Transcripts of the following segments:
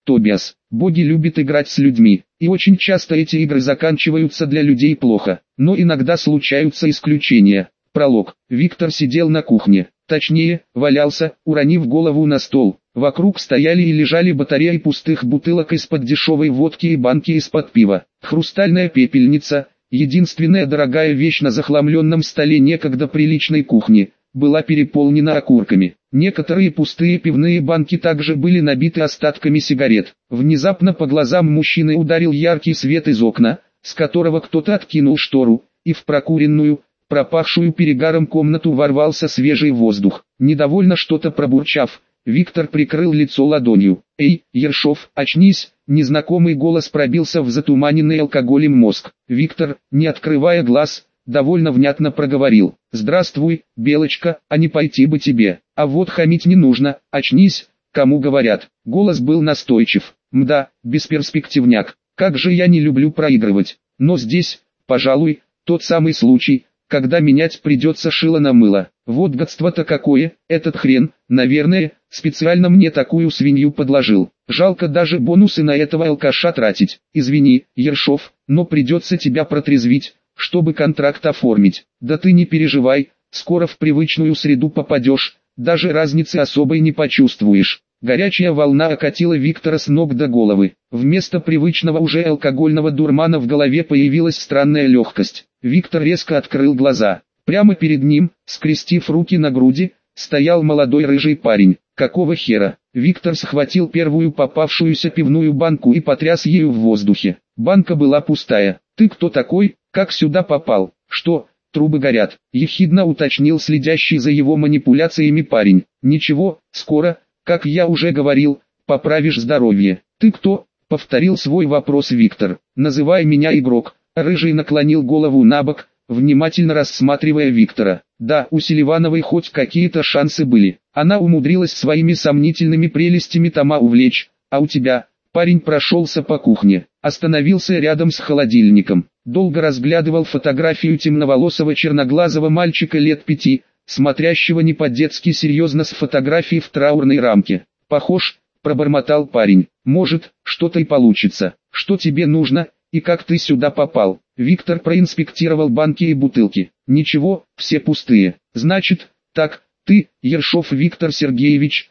Тобиас. Боги любят играть с людьми, и очень часто эти игры заканчиваются для людей плохо, но иногда случаются исключения. Пролог. Виктор сидел на кухне, точнее, валялся, уронив голову на стол. Вокруг стояли и лежали батареи пустых бутылок из-под дешевой водки и банки из-под пива. Хрустальная пепельница, единственная дорогая вещь на захламленном столе некогда приличной кухни, была переполнена окурками. Некоторые пустые пивные банки также были набиты остатками сигарет. Внезапно по глазам мужчины ударил яркий свет из окна, с которого кто-то откинул штору, и в прокуренную, пропахшую перегаром комнату ворвался свежий воздух. Недовольно что-то пробурчав, Виктор прикрыл лицо ладонью. «Эй, Ершов, очнись!» Незнакомый голос пробился в затуманенный алкоголем мозг. Виктор, не открывая глаз, довольно внятно проговорил: «Здравствуй, Белочка, а не пойти бы тебе, а вот хамить не нужно, очнись, кому говорят». Голос был настойчив. «Мда, бесперспективняк, как же я не люблю проигрывать, но здесь, пожалуй, тот самый случай, когда менять придется шило на мыло. Вот гадство-то какое, этот хрен, наверное, специально мне такую свинью подложил. Жалко даже бонусы на этого алкаша тратить. Извини, Ершов, но придется тебя протрезвить, чтобы контракт оформить. Да ты не переживай, скоро в привычную среду попадешь, даже разницы особой не почувствуешь». Горячая волна окатила Виктора с ног до головы. Вместо привычного уже алкогольного дурмана в голове появилась странная легкость. Виктор резко открыл глаза. Прямо перед ним, скрестив руки на груди, стоял молодой рыжий парень. Какого хера? Виктор схватил первую попавшуюся пивную банку и потряс ею в воздухе. Банка была пустая. «Ты кто такой? Как сюда попал?» «Что, трубы горят?» — ехидно уточнил следящий за его манипуляциями парень. «Ничего, скоро, как я уже говорил, поправишь здоровье». «Ты кто?» — повторил свой вопрос Виктор. «Называй меня игрок». Рыжий наклонил голову набок, внимательно рассматривая Виктора. Да, у Селивановой хоть какие-то шансы были. Она умудрилась своими сомнительными прелестями Тома увлечь, а у тебя... Парень прошелся по кухне, остановился рядом с холодильником, долго разглядывал фотографию темноволосого черноглазого мальчика лет 5, смотрящего не по-детски серьезно с фотографией в траурной рамке. «Похож», — пробормотал парень. «Может, что-то и получится. Что тебе нужно, и как ты сюда попал?» Виктор проинспектировал банки и бутылки. «Ничего, все пустые. Значит, так, ты, Ершов Виктор Сергеевич,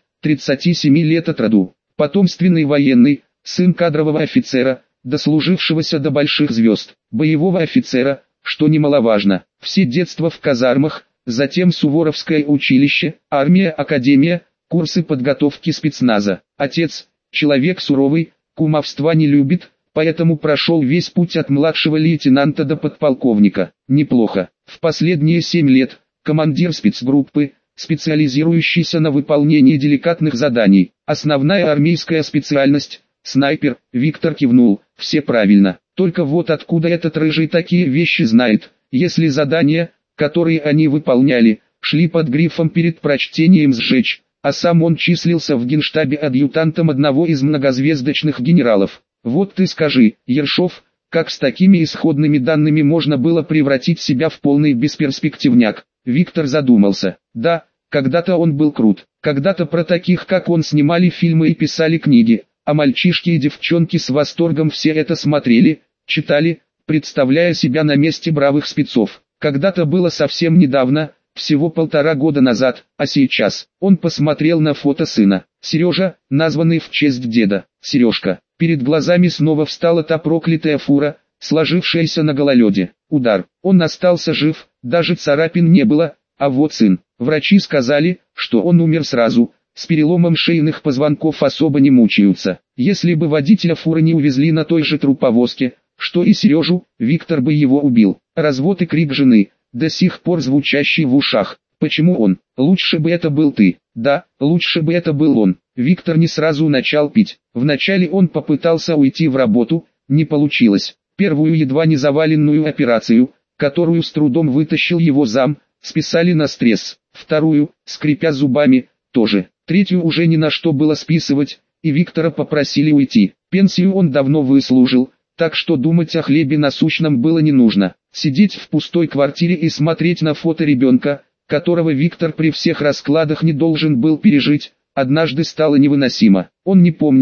37 лет от роду, потомственный военный, сын кадрового офицера, дослужившегося до больших звезд, боевого офицера, что немаловажно, все детство в казармах, затем Суворовское училище, армия, академия, курсы подготовки спецназа. Отец, человек суровый, кумовства не любит, поэтому прошел весь путь от младшего лейтенанта до подполковника. Неплохо. В последние 7 лет, командир спецгруппы, специализирующийся на выполнении деликатных заданий. Основная армейская специальность – снайпер. Виктор кивнул, все правильно. Только вот откуда этот рыжий такие вещи знает, если задания, которые они выполняли, шли под грифом перед прочтением сжечь, а сам он числился в генштабе адъютантом одного из многозвездочных генералов. Вот ты скажи, Ершов, как с такими исходными данными можно было превратить себя в полный бесперспективняк? Виктор задумался. Да, когда-то он был крут, когда-то про таких как он снимали фильмы и писали книги, а мальчишки и девчонки с восторгом все это смотрели, читали, представляя себя на месте бравых спецов. Когда-то было совсем недавно, всего 1,5 года назад, а сейчас. Он посмотрел на фото сына. Сережа, названный в честь деда, Сережка. Перед глазами снова встала та проклятая фура, сложившаяся на гололеде. Удар. Он остался жив, даже царапин не было, а вот сын. Врачи сказали, что он умер сразу, с переломом шейных позвонков особо не мучаются. Если бы водителя фуры не увезли на той же труповозке, что и Сережу, Виктор бы его убил. Развод и крик жены, до сих пор звучащий в ушах. Почему он? Лучше бы это был ты. Да, лучше бы это был он. Виктор не сразу начал пить. Вначале он попытался уйти в работу, не получилось. Первую едва не заваленную операцию, которую с трудом вытащил его зам, списали на стресс. Вторую, скрипя зубами, тоже. Третью уже ни на что было списывать, и Виктора попросили уйти. Пенсию он давно выслужил, так что думать о хлебе насущном было не нужно. Сидеть в пустой квартире и смотреть на фото ребенка, которого Виктор при всех раскладах не должен был пережить, однажды стало невыносимо. Он не помнил,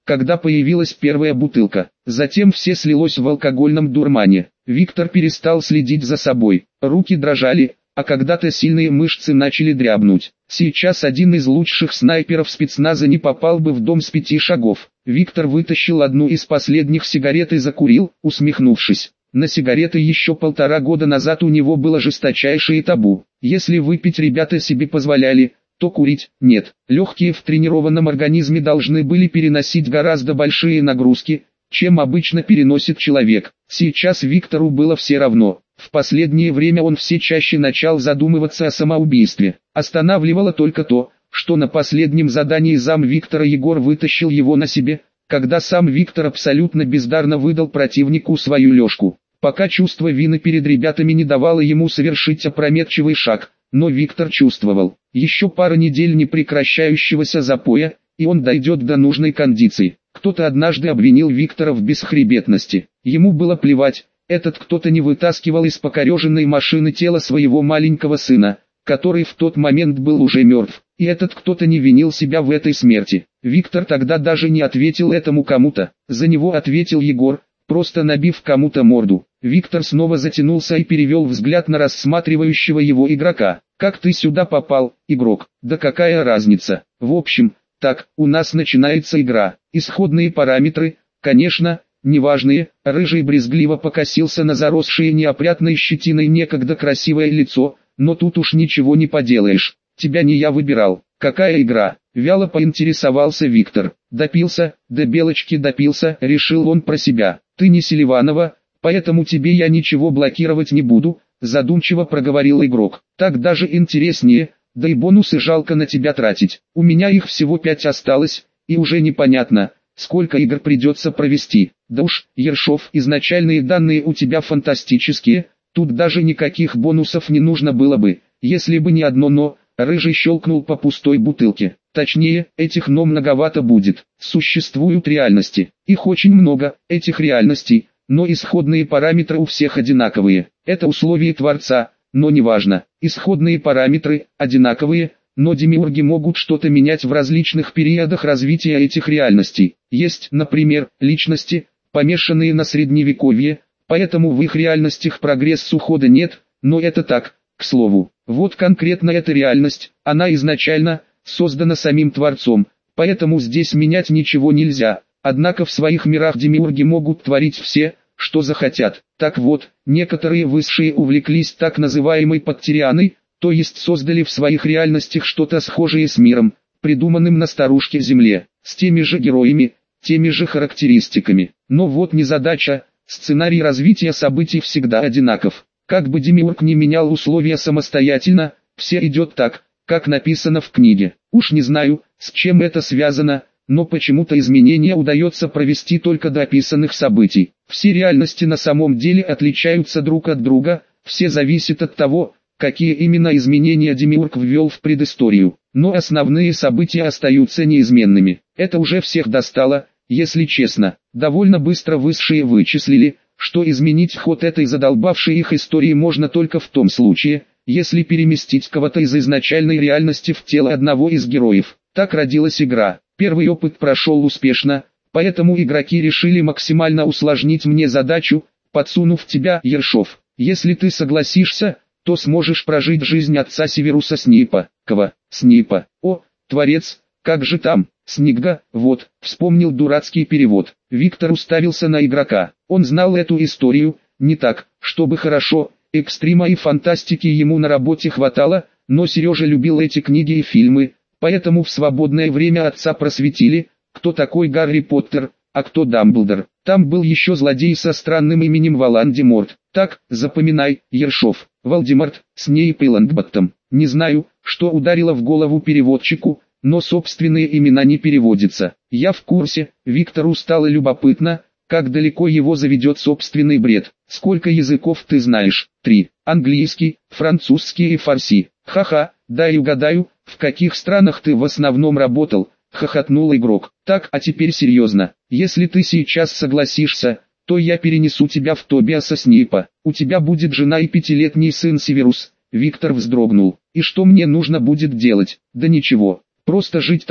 когда появилась первая бутылка. Затем все слилось в алкогольном дурмане. Виктор перестал следить за собой. Руки дрожали, а когда-то сильные мышцы начали дрябнуть. Сейчас один из лучших снайперов спецназа не попал бы в дом с 5 шагов. Виктор вытащил одну из последних сигарет и закурил, усмехнувшись. На сигареты еще 1,5 года назад у него было жесточайшее табу. Если выпить ребята себе позволяли, то курить – нет. Легкие в тренированном организме должны были переносить гораздо большие нагрузки, чем обычно переносит человек. Сейчас Виктору было все равно. В последнее время он все чаще начал задумываться о самоубийстве. Останавливало только то, что на последнем задании зам Виктора Егор вытащил его на себе, когда сам Виктор абсолютно бездарно выдал противнику свою лёжку. Пока чувство вины перед ребятами не давало ему совершить опрометчивый шаг, но Виктор чувствовал, еще пара недель непрекращающегося запоя, и он дойдет до нужной кондиции. Кто-то однажды обвинил Виктора в бесхребетности. Ему было плевать, этот кто-то не вытаскивал из покореженной машины тело своего маленького сына, который в тот момент был уже мертв, и этот кто-то не винил себя в этой смерти. Виктор тогда даже не ответил этому кому-то, за него ответил Егор, просто набив кому-то морду. Виктор снова затянулся и перевел взгляд на рассматривающего его игрока. «Как ты сюда попал, игрок?» «Да какая разница? В общем, так, у нас начинается игра. Исходные параметры, конечно, неважные». Рыжий брезгливо покосился на заросшее неопрятной щетиной некогда красивое лицо, «но тут уж ничего не поделаешь. Тебя не я выбирал». «Какая игра?» — вяло поинтересовался Виктор. «Допился, до белочки допился», — решил он про себя. «Ты не Селиванова, поэтому тебе я ничего блокировать не буду», — задумчиво проговорил игрок. «Так даже интереснее, да и бонусы жалко на тебя тратить. У меня их всего 5 осталось, и уже непонятно, сколько игр придется провести. Да уж, Ершов, изначальные данные у тебя фантастические, тут даже никаких бонусов не нужно было бы, если бы не одно «но». Рыжий щелкнул по пустой бутылке. Точнее, этих «но» многовато будет. Существуют реальности. Их очень много, этих реальностей, но исходные параметры у всех одинаковые. Это условие Творца, но неважно. Исходные параметры одинаковые, но демиурги могут что-то менять в различных периодах развития этих реальностей. Есть, например, личности, помешанные на средневековье, поэтому в их реальностях прогресс ухода нет, но это так, к слову. Вот конкретно эта реальность, она изначально создана самим Творцом, поэтому здесь менять ничего нельзя, однако в своих мирах демиурги могут творить все, что захотят. Так вот, некоторые высшие увлеклись так называемой подтерианой, то есть создали в своих реальностях что-то схожее с миром, придуманным на старушке Земле, с теми же героями, теми же характеристиками. Но вот незадача, сценарий развития событий всегда одинаков. Как бы демиург не менял условия самостоятельно, все идет так, как написано в книге. Уж не знаю, с чем это связано, но почему-то изменения удается провести только до описанных событий. Все реальности на самом деле отличаются друг от друга, все зависит от того, какие именно изменения демиург ввел в предысторию. Но основные события остаются неизменными. Это уже всех достало, если честно. Довольно быстро высшие вычислили, что изменить ход этой задолбавшей их истории можно только в том случае, если переместить кого-то из изначальной реальности в тело одного из героев. Так родилась игра. Первый опыт прошел успешно, поэтому игроки решили максимально усложнить мне задачу, подсунув тебя, Ершов. Если ты согласишься, то сможешь прожить жизнь отца Северуса Снейпа. Кого? Снейпа. О, Творец, как же там? Снегга, вот, вспомнил дурацкий перевод. Виктор уставился на игрока. Он знал эту историю, не так, чтобы хорошо, экстрима и фантастики ему на работе хватало, но Сережа любил эти книги и фильмы, поэтому в свободное время отца просветили, кто такой Гарри Поттер, а кто Дамблдор. Там был еще злодей со странным именем Волан-де-Морт. Так, запоминай, Ершов, Волдеморт, Снейп и Лонгботтом. Не знаю, что ударило в голову переводчику, но собственные имена не переводятся. Я в курсе, Виктору стало любопытно, как далеко его заведет собственный бред. Сколько языков ты знаешь? 3. Английский, французский и фарси. Ха-ха, дай угадаю, в каких странах ты в основном работал? Хохотнул игрок. Так, а теперь серьезно. Если ты сейчас согласишься, то я перенесу тебя в Тобиаса Снейпа. У тебя будет жена и 5-летний сын Северус. Виктор вздрогнул. И что мне нужно будет делать? Да ничего. Просто жить так,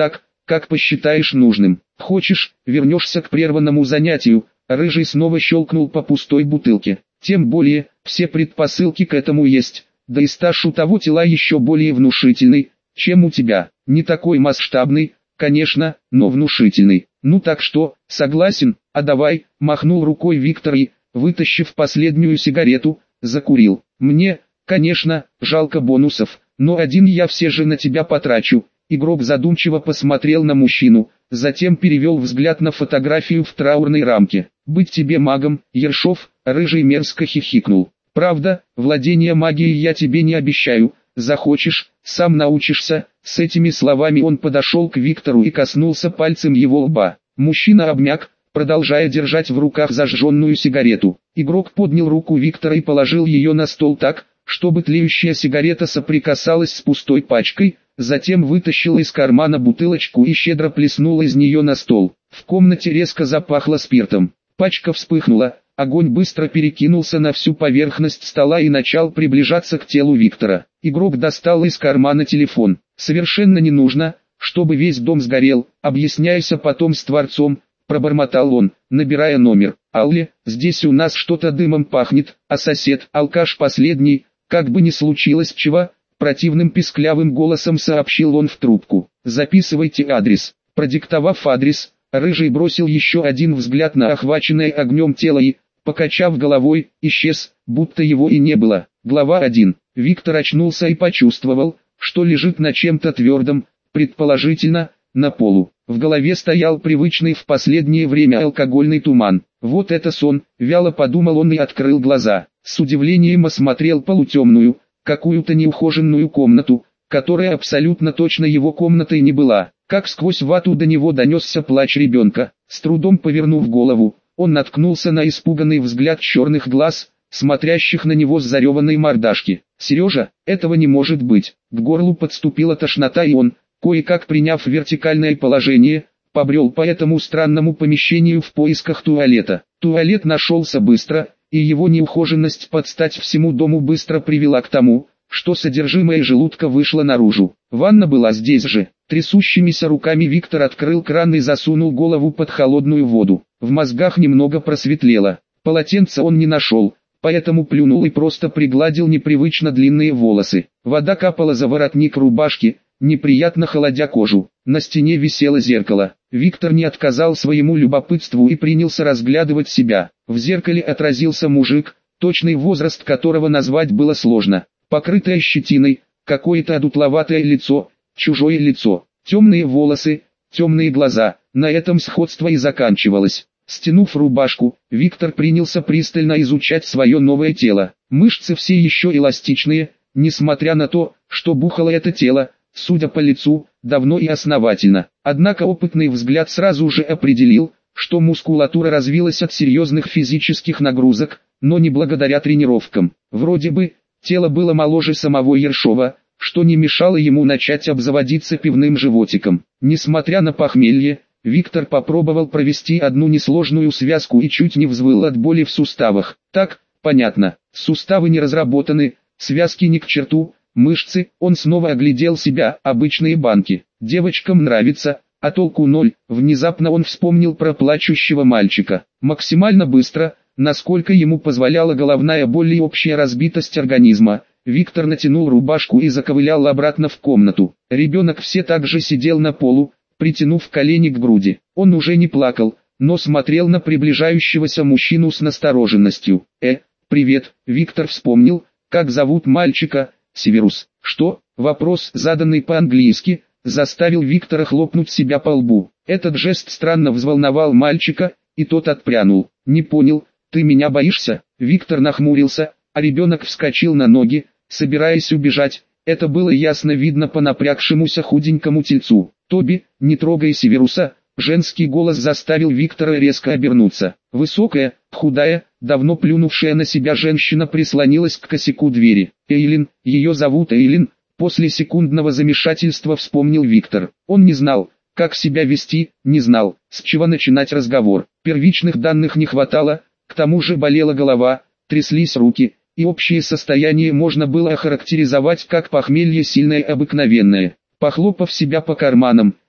как посчитаешь нужным. Хочешь, вернешься к прерванному занятию?» Рыжий снова щелкнул по пустой бутылке. «Тем более, все предпосылки к этому есть, да и стаж у того тела еще более внушительный, чем у тебя. Не такой масштабный, конечно, но внушительный. Ну так что, согласен? А давай», махнул рукой Виктор и, вытащив последнюю сигарету, закурил. «Мне, конечно, жалко бонусов, но один я все же на тебя потрачу». Игрок задумчиво посмотрел на мужчину, затем перевел взгляд на фотографию в траурной рамке. «Быть тебе магом, Ершов», Рыжий мерзко хихикнул. «Правда, владение магией я тебе не обещаю, захочешь, сам научишься». С этими словами он подошел к Виктору и коснулся пальцем его лба. Мужчина обмяк, продолжая держать в руках зажженную сигарету. Игрок поднял руку Виктора и положил ее на стол так, чтобы тлеющая сигарета соприкасалась с пустой пачкой, затем вытащил из кармана бутылочку и щедро плеснул из нее на стол. В комнате резко запахло спиртом. Пачка вспыхнула, огонь быстро перекинулся на всю поверхность стола и начал приближаться к телу Виктора. Игрок достал из кармана телефон. «Совершенно не нужно, чтобы весь дом сгорел, объясняйся потом с Творцом», пробормотал он, набирая номер. «Алле, здесь у нас что-то дымом пахнет, а сосед, алкаш последний, как бы ни случилось чего», противным писклявым голосом сообщил он в трубку. «Записывайте адрес». Продиктовав адрес, Рыжий бросил еще один взгляд на охваченное огнем тело и, покачав головой, исчез, будто его и не было. Глава 1. Виктор очнулся и почувствовал, что лежит на чем-то твердом, предположительно, на полу. В голове стоял привычный в последнее время алкогольный туман. Вот это сон, вяло подумал он и открыл глаза. С удивлением осмотрел полутемную, какую-то неухоженную комнату, которая абсолютно точно его комнатой не была. Как сквозь вату до него донесся плач ребенка. С трудом повернув голову, он наткнулся на испуганный взгляд черных глаз, смотрящих на него с зареванной мордашки. «Сережа, этого не может быть!» К горлу подступила тошнота и он, кое-как приняв вертикальное положение, побрел по этому странному помещению в поисках туалета. Туалет нашелся быстро, и его неухоженность под стать всему дому быстро привела к тому, что содержимое желудка вышло наружу. Ванна была здесь же. Трясущимися руками Виктор открыл кран и засунул голову под холодную воду. В мозгах немного просветлело. Полотенца он не нашел, поэтому плюнул и просто пригладил непривычно длинные волосы. Вода капала за воротник рубашки, неприятно холодя кожу. На стене висело зеркало. Виктор не отказал своему любопытству и принялся разглядывать себя. В зеркале отразился мужик, точный возраст которого назвать было сложно. Покрытое щетиной, какое-то одутловатое лицо, чужое лицо, темные волосы, темные глаза. На этом сходство и заканчивалось. Стянув рубашку, Виктор принялся пристально изучать свое новое тело. Мышцы все еще эластичные, несмотря на то, что бухало это тело, судя по лицу, давно и основательно. Однако опытный взгляд сразу же определил, что мускулатура развилась от серьезных физических нагрузок, но не благодаря тренировкам. Вроде бы, тело было моложе самого Ершова, что не мешало ему начать обзаводиться пивным животиком. Несмотря на похмелье, Виктор попробовал провести одну несложную связку и чуть не взвыл от боли в суставах. Так, понятно, суставы не разработаны, связки ни к черту, мышцы. Он снова оглядел себя, обычные банки. Девочкам нравится, а толку ноль. Внезапно он вспомнил про плачущего мальчика. Максимально быстро, насколько ему позволяла головная боль и общая разбитость организма, Виктор натянул рубашку и заковылял обратно в комнату. Ребенок все так же сидел на полу, притянув колени к груди. Он уже не плакал, но смотрел на приближающегося мужчину с настороженностью. Привет», Виктор вспомнил, как зовут мальчика, Северус. «Что?» Вопрос, заданный по-английски, заставил Виктора хлопнуть себя по лбу. Этот жест странно взволновал мальчика, и тот отпрянул. «Не понял, ты меня боишься?» Виктор нахмурился, а ребенок вскочил на ноги, собираясь убежать. Это было ясно видно по напрягшемуся худенькому тельцу. «Тоби, не трогай Северуса!» Женский голос заставил Виктора резко обернуться. Высокая, худая, давно плюнувшая на себя женщина прислонилась к косяку двери. «Эйлин, ее зовут Эйлин», после секундного замешательства вспомнил Виктор. Он не знал, как себя вести, не знал, с чего начинать разговор. Первичных данных не хватало, к тому же болела голова, тряслись руки, и общее состояние можно было охарактеризовать как похмелье сильное обыкновенное. Похлопав себя по карманам,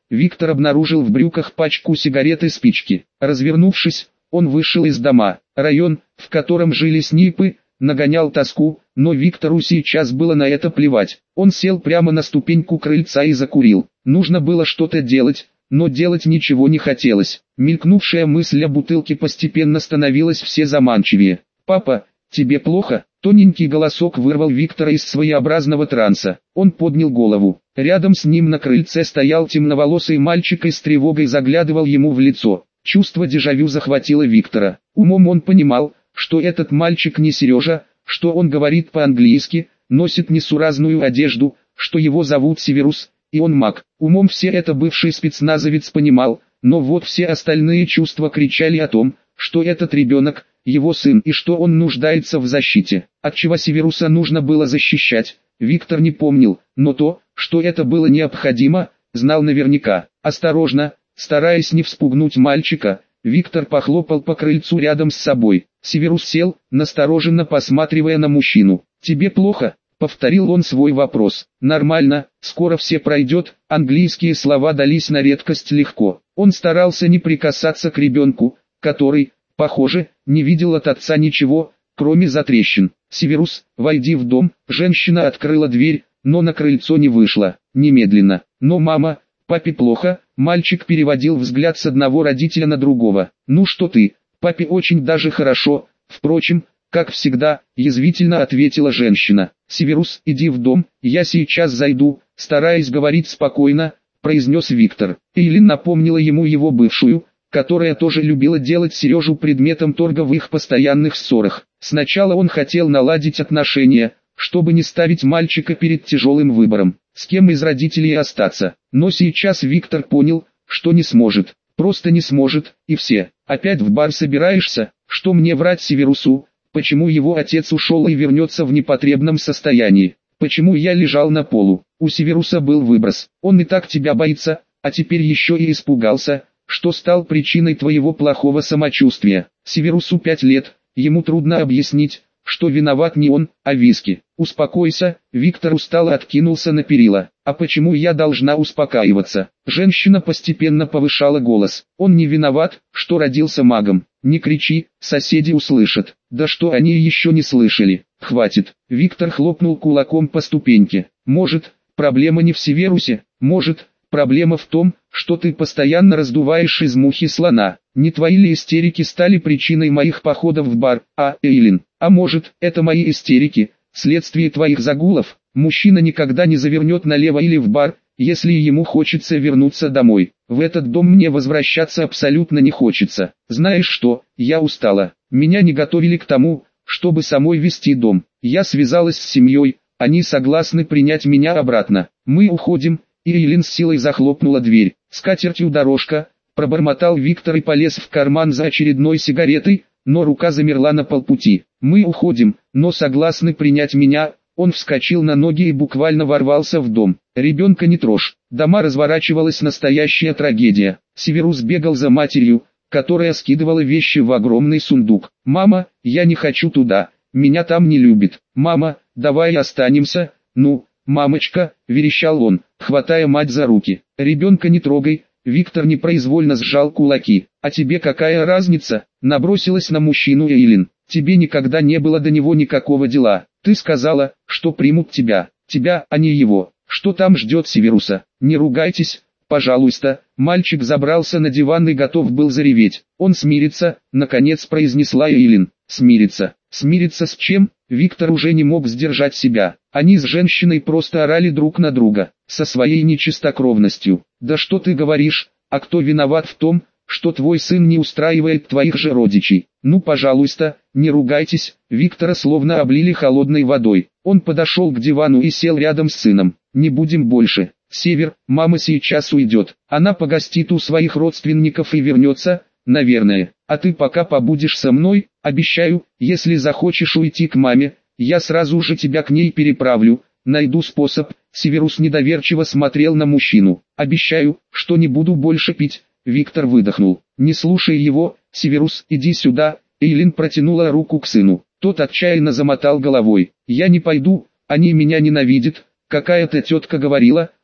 Виктор обнаружил в брюках пачку сигарет и спички. Развернувшись, он вышел из дома. Район, в котором жили снипы, нагонял тоску, но Виктору сейчас было на это плевать. Он сел прямо на ступеньку крыльца и закурил. Нужно было что-то делать, но делать ничего не хотелось. Мелькнувшая мысль о бутылке постепенно становилась все заманчивее. «Папа, тебе плохо?» Тоненький голосок вырвал Виктора из своеобразного транса. Он поднял голову. Рядом с ним на крыльце стоял темноволосый мальчик и с тревогой заглядывал ему в лицо. Чувство дежавю захватило Виктора. Умом он понимал, что этот мальчик не Сережа, что он говорит по-английски, носит несуразную одежду, что его зовут Северус, и он маг. Умом все это бывший спецназовец понимал, но вот все остальные чувства кричали о том, что этот ребенок, его сын, и что он нуждается в защите. Отчего Северуса нужно было защищать, Виктор не помнил, но то, что это было необходимо, знал наверняка. Осторожно, стараясь не вспугнуть мальчика, Виктор похлопал по крыльцу рядом с собой. Северус сел, настороженно посматривая на мужчину. «Тебе плохо?» — повторил он свой вопрос. «Нормально, скоро все пройдет». Английские слова дались на редкость легко. Он старался не прикасаться к ребенку, который, похоже, не видел от отца ничего, кроме затрещин. «Северус, войди в дом». Женщина открыла дверь, но на крыльцо не вышла. Немедленно. «Но мама, папе плохо». Мальчик переводил взгляд с одного родителя на другого. «Ну что ты, папе очень даже хорошо». Впрочем, как всегда, язвительно ответила женщина. «Северус, иди в дом, я сейчас зайду», стараясь говорить спокойно, произнес Виктор. Эйлин напомнила ему его бывшую, которая тоже любила делать Сережу предметом торга в их постоянных ссорах. Сначала он хотел наладить отношения, чтобы не ставить мальчика перед тяжелым выбором, с кем из родителей остаться. Но сейчас Виктор понял, что не сможет, просто не сможет, и все. «Опять в бар собираешься? Что мне врать Северусу? Почему его отец ушел и вернется в непотребном состоянии? Почему я лежал на полу?» У Северуса был выброс. Он и так тебя боится, а теперь еще и испугался, что стал причиной твоего плохого самочувствия. Северусу 5 лет, ему трудно объяснить, что виноват не он, а виски. «Успокойся», Виктор устало откинулся на перила. «А почему я должна успокаиваться?» Женщина постепенно повышала голос. «Он не виноват, что родился магом. Не кричи, соседи услышат». «Да что они еще не слышали? Хватит». Виктор хлопнул кулаком по ступеньке. «Может, проблема не в Северусе, может, проблема в том, что ты постоянно раздуваешь из мухи слона. Не твои ли истерики стали причиной моих походов в бар, Эйлин? А может, это мои истерики, следствие твоих загулов?» Мужчина никогда не завернет налево или в бар, если ему хочется вернуться домой. В этот дом мне возвращаться абсолютно не хочется. Знаешь что, я устала. Меня не готовили к тому, чтобы самой вести дом. Я связалась с семьей, они согласны принять меня обратно. Мы уходим. И Эйлин с силой захлопнула дверь. «С катертью дорожка», пробормотал Виктор и полез в карман за очередной сигаретой, но рука замерла на полпути. «Мы уходим, но согласны принять меня». Он вскочил на ноги и буквально ворвался в дом. «Ребенка не трожь». Дома разворачивалась настоящая трагедия. Северус бегал за матерью, которая скидывала вещи в огромный сундук. «Мама, я не хочу туда, меня там не любят». «Мама, давай останемся, ну». «Мамочка», — верещал он, хватая мать за руки. «Ребенка не трогай». Виктор непроизвольно сжал кулаки. «А тебе какая разница?» — набросилась на мужчину Эйлин. «Тебе никогда не было до него никакого дела. Ты сказала, что примут тебя, а не его. Что там ждет Северуса? Не ругайтесь, пожалуйста». Мальчик забрался на диван и готов был зареветь. «Он смирится», — наконец произнесла Эйлин. «Смирится? Смириться с чем?» Виктор уже не мог сдержать себя. Они с женщиной просто орали друг на друга, со своей нечистокровностью. «Да что ты говоришь, а кто виноват в том, что твой сын не устраивает твоих же родичей? Ну пожалуйста, не ругайтесь». Виктора словно облили холодной водой. Он подошел к дивану и сел рядом с сыном. «Не будем больше. Север, мама сейчас уйдет. Она погостит у своих родственников и вернется, наверное. А ты пока побудешь со мной, обещаю, если захочешь уйти к маме, я сразу же тебя к ней переправлю, найду способ». Северус недоверчиво смотрел на мужчину. «Обещаю, что не буду больше пить». Виктор выдохнул. «Не слушай его, Северус, иди сюда». Эйлин протянула руку к сыну. Тот отчаянно замотал головой. «Я не пойду, они меня ненавидят. Какая-то тетка говорила,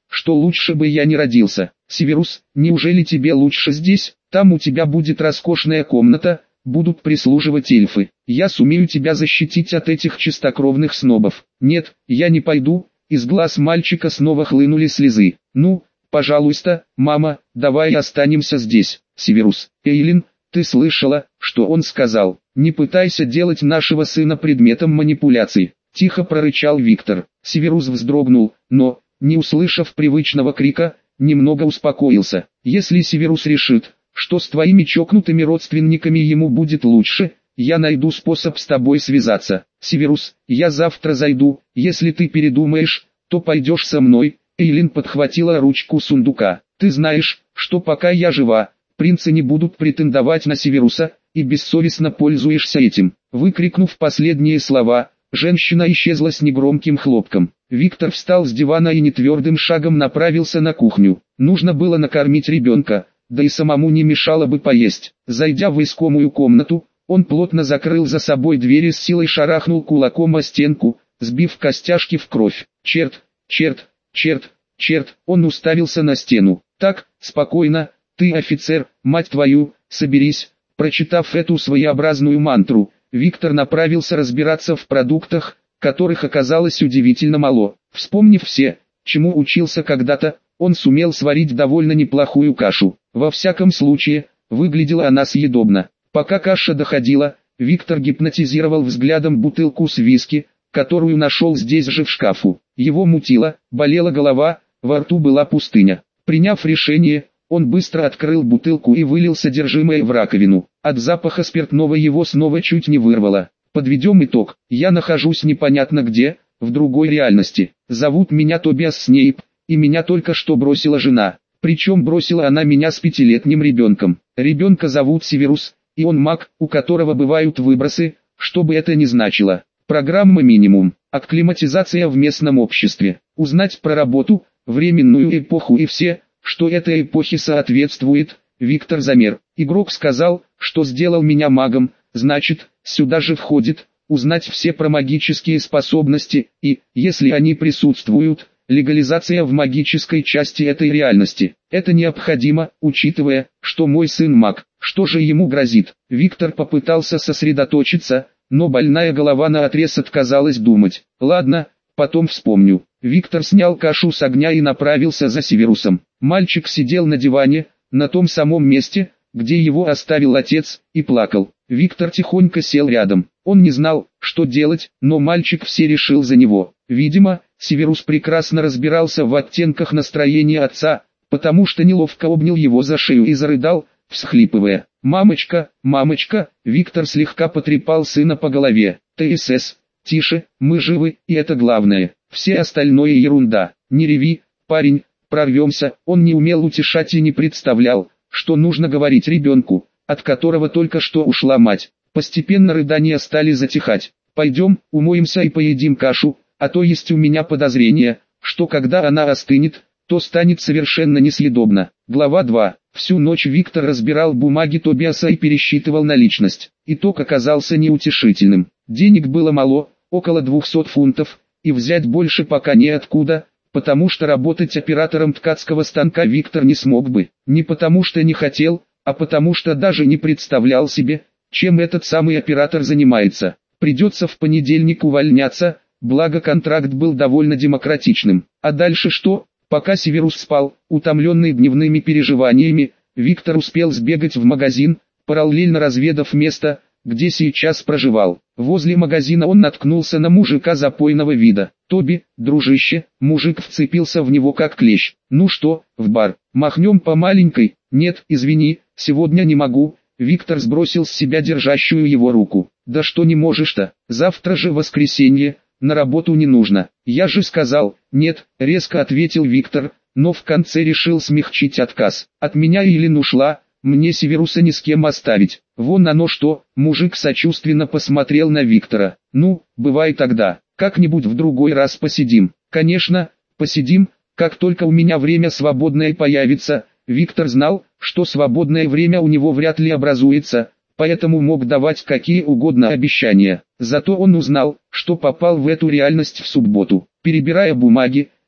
что лучше бы я не родился. Северус, неужели тебе лучше здесь? Там у тебя будет роскошная комната, будут прислуживать эльфы. Я сумею тебя защитить от этих чистокровных снобов. Нет, я не пойду. Из глаз мальчика снова хлынули слезы. Ну, пожалуйста, мама, давай останемся здесь. Северус, Эйлин, ты слышала, что он сказал? Не пытайся делать нашего сына предметом манипуляций. Тихо прорычал Виктор. Северус вздрогнул, но, не услышав привычного крика, немного успокоился. Если Северус решит, что с твоими чокнутыми родственниками ему будет лучше, я найду способ с тобой связаться. Северус, я завтра зайду, если ты передумаешь, то пойдешь со мной. Эйлин подхватила ручку сундука. Ты знаешь, что пока я жива, принцы не будут претендовать на Северуса, и бессовестно пользуешься этим. Выкрикнув последние слова, женщина исчезла с негромким хлопком. Виктор встал с дивана и нетвердым шагом направился на кухню. Нужно было накормить ребенка, да и самому не мешало бы поесть. Зайдя в искомую комнату, он плотно закрыл за собой дверь и с силой шарахнул кулаком о стенку, сбив костяшки в кровь. Черт, черт, черт, черт, он уставился на стену. Так, спокойно, ты офицер, мать твою, соберись. Прочитав эту своеобразную мантру, Виктор направился разбираться в продуктах, которых оказалось удивительно мало. Вспомнив все, чему учился когда-то, он сумел сварить довольно неплохую кашу. Во всяком случае, выглядела она съедобно. Пока каша доходила, Виктор гипнотизировал взглядом бутылку с виски, которую нашел здесь же в шкафу. Его мутило, болела голова, во рту была пустыня. Приняв решение, он быстро открыл бутылку и вылил содержимое в раковину. От запаха спиртного его снова чуть не вырвало. Подведем итог. Я нахожусь непонятно где, в другой реальности. Зовут меня Тобиас Снейп, и меня только что бросила жена. Причем бросила она меня с 5-летним ребенком. Ребенка зовут Северус, и он маг, у которого бывают выбросы, что бы это ни значило. Программа минимум. Акклиматизация в местном обществе. Узнать про работу, временную эпоху и все, что этой эпохе соответствует. Виктор замер. Игрок сказал, что сделал меня магом, значит, сюда же входит, узнать все про магические способности, и, если они присутствуют, легализация в магической части этой реальности. Это необходимо, учитывая, что мой сын маг. Что же ему грозит? Виктор попытался сосредоточиться, но больная голова наотрез отказалась думать. Ладно, потом вспомню. Виктор снял кашу с огня и направился за Северусом. Мальчик сидел на диване, на том самом месте, где его оставил отец, и плакал. Виктор тихонько сел рядом. Он не знал, что делать, но мальчик все решил за него. Видимо, Северус прекрасно разбирался в оттенках настроения отца, потому что неловко обнял его за шею и зарыдал, всхлипывая. «Мамочка, мамочка!» Виктор слегка потрепал сына по голове. «ТСС, тише, мы живы, и это главное. Все остальное ерунда. Не реви, парень, прорвемся». Он не умел утешать и не представлял, что нужно говорить ребенку, от которого только что ушла мать. Постепенно рыдания стали затихать. «Пойдем, умоемся и поедим кашу, а то есть у меня подозрение, что когда она остынет, то станет совершенно несъедобно». Глава 2. Всю ночь Виктор разбирал бумаги Тобиаса и пересчитывал наличность. Итог оказался неутешительным. Денег было мало, около 200 фунтов, и взять больше пока неоткуда, потому что работать оператором ткацкого станка Виктор не смог бы. Не потому что не хотел, а потому что даже не представлял себе, чем этот самый оператор занимается. Придется в понедельник увольняться, благо контракт был довольно демократичным. А дальше что? Пока Северус спал, утомленный дневными переживаниями, Виктор успел сбегать в магазин, параллельно разведав место, где сейчас проживал. Возле магазина он наткнулся на мужика запойного вида. «Тоби, дружище», мужик вцепился в него как клещ. «Ну что, в бар? Махнем по маленькой?» «Нет, извини, сегодня не могу». Виктор сбросил с себя держащую его руку. «Да что не можешь-то? Завтра же воскресенье, на работу не нужно». «Я же сказал, нет», резко ответил Виктор, но в конце решил смягчить отказ. «От меня Эйлин ушла, мне Северуса ни с кем оставить». «Вон оно что», мужик сочувственно посмотрел на Виктора. «Ну, бывай тогда, как-нибудь в другой раз посидим». «Конечно, посидим, как только у меня время свободное появится». Виктор знал, что свободное время у него вряд ли образуется, поэтому мог давать какие угодно обещания. Зато он узнал, что попал в эту реальность в субботу. Перебирая бумаги,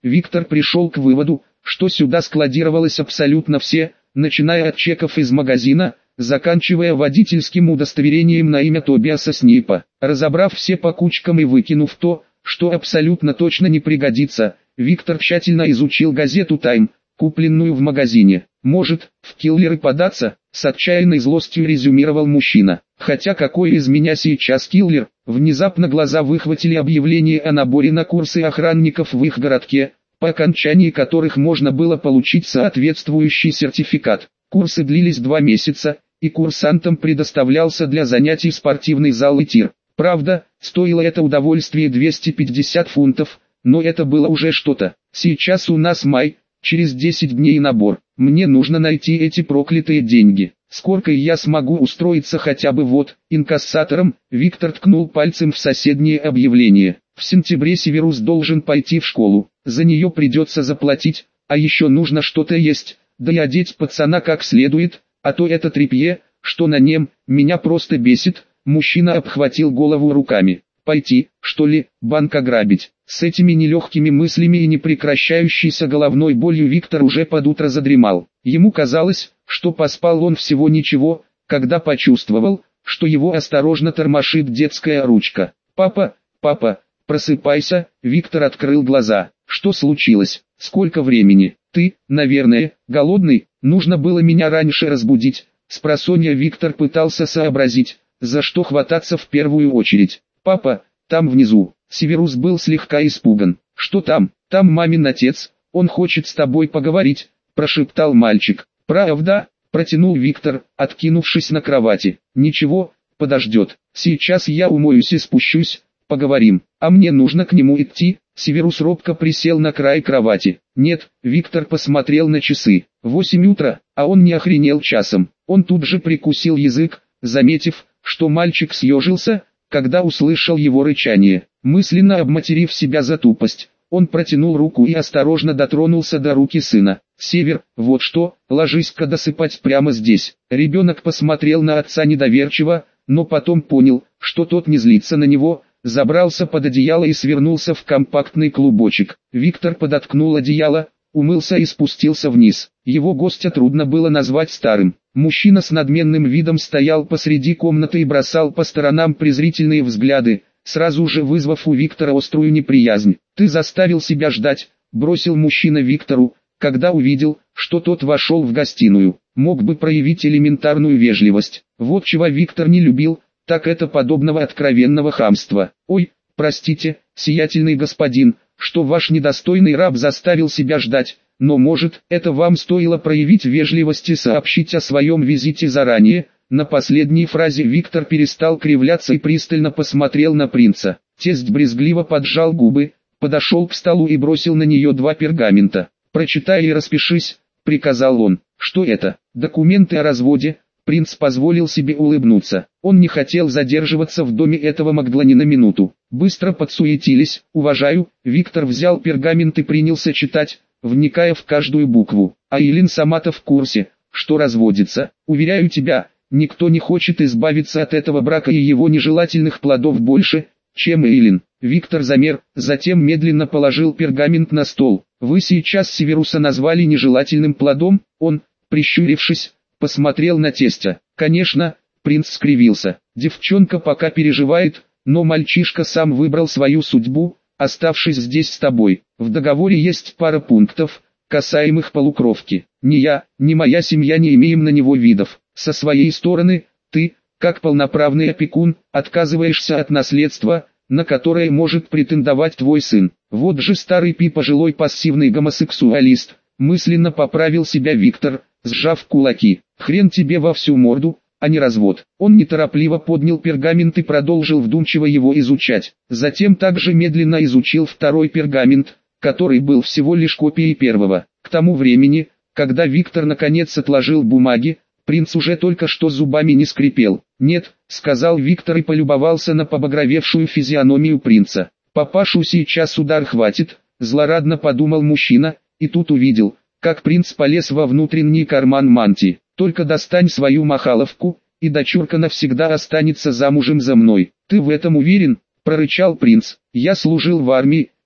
Виктор пришел к выводу, что сюда складировалось абсолютно все, начиная от чеков из магазина, заканчивая водительским удостоверением на имя Тобиаса Снейпа. Разобрав все по кучкам и выкинув то, что абсолютно точно не пригодится, Виктор тщательно изучил газету «Тайм», купленную в магазине. «Может, в киллеры податься?» — с отчаянной злостью резюмировал мужчина. «Хотя какой из меня сейчас киллер?» Внезапно глаза выхватили объявление о наборе на курсы охранников в их городке, по окончании которых можно было получить соответствующий сертификат. Курсы длились 2 месяца, и курсантам предоставлялся для занятий спортивный зал и тир. Правда, стоило это удовольствие 250 фунтов, но это было уже что-то. Сейчас у нас май, через 10 дней набор. Мне нужно найти эти проклятые деньги. Сколько я смогу устроиться хотя бы вот, инкассатором? Виктор ткнул пальцем в соседнее объявление. В сентябре Северус должен пойти в школу. За нее придется заплатить, а еще нужно что-то есть, да и одеть пацана как следует, а то это тряпье, что на нем, меня просто бесит. Мужчина обхватил голову руками. Пойти, что ли, банк ограбить? С этими нелегкими мыслями и непрекращающейся головной болью Виктор уже под утро задремал. Ему казалось, что поспал он всего ничего, когда почувствовал, что его осторожно тормошит детская ручка. «Папа, папа, просыпайся!» Виктор открыл глаза. «Что случилось? Сколько времени? Ты, наверное, голодный? Нужно было меня раньше разбудить». Спросонья Виктор пытался сообразить, за что хвататься в первую очередь. «Папа, там внизу». Северус был слегка испуган. «Что там?» «Там мамин отец, он хочет с тобой поговорить», – прошептал мальчик. «Правда?» – протянул Виктор, откинувшись на кровати. «Ничего, подождет. Сейчас я умоюсь и спущусь, поговорим. А мне нужно к нему идти». Северус робко присел на край кровати. «Нет», – Виктор посмотрел на часы. 8 утра, а он не охренел часом. Он тут же прикусил язык, заметив, что мальчик съежился, когда услышал его рычание. Мысленно обматерив себя за тупость, он протянул руку и осторожно дотронулся до руки сына. «Север, вот что, ложись-ка досыпать прямо здесь». Ребенок посмотрел на отца недоверчиво, но потом понял, что тот не злится на него, забрался под одеяло и свернулся в компактный клубочек. Виктор подоткнул одеяло, умылся и спустился вниз. Его гостя трудно было назвать старым. Мужчина с надменным видом стоял посреди комнаты и бросал по сторонам презрительные взгляды, сразу же вызвав у Виктора острую неприязнь. «Ты заставил себя ждать», — бросил мужчина Виктору, когда увидел, что тот вошел в гостиную. Мог бы проявить элементарную вежливость. Вот чего Виктор не любил, так это подобного откровенного хамства. «Ой, простите, сиятельный господин, что ваш недостойный раб заставил себя ждать, но может, это вам стоило проявить вежливость и сообщить о своем визите заранее». На последней фразе Виктор перестал кривляться и пристально посмотрел на принца. Тесть брезгливо поджал губы, подошел к столу и бросил на нее 2 пергамента. «Прочитай и распишись», — приказал он. «Что это?» «Документы о разводе». Принц позволил себе улыбнуться. Он не хотел задерживаться в доме этого Магдла ни на минуту. Быстро подсуетились. «Уважаю». Виктор взял пергамент и принялся читать, вникая в каждую букву. «А Илин сама-то в курсе, что разводится. Уверяю тебя, никто не хочет избавиться от этого брака и его нежелательных плодов больше, чем Эйлин». Виктор замер, затем медленно положил пергамент на стол. «Вы сейчас Северуса назвали нежелательным плодом?» Он, прищурившись, посмотрел на тестя. «Конечно», принц скривился. «Девчонка пока переживает, но мальчишка сам выбрал свою судьбу, оставшись здесь с тобой. В договоре есть пара пунктов, касаемых полукровки. Ни я, ни моя семья не имеем на него видов. Со своей стороны, ты, как полноправный опекун, отказываешься от наследства, на которое может претендовать твой сын. Вот же старый пожилой пассивный гомосексуалист», мысленно поправил себя Виктор, сжав кулаки. «Хрен тебе во всю морду, а не развод». Он неторопливо поднял пергамент и продолжил вдумчиво его изучать. Затем также медленно изучил 2-й пергамент, который был всего лишь копией первого. К тому времени, когда Виктор наконец отложил бумаги, принц уже только что зубами не скрипел. «Нет», — сказал Виктор и полюбовался на побагровевшую физиономию принца. «Папашу сейчас удар хватит», — злорадно подумал мужчина, и тут увидел, как принц полез во внутренний карман мантии. «Только достань свою махаловку, и дочурка навсегда останется замужем за мной». «Ты в этом уверен?» — прорычал принц. «Я служил в армии,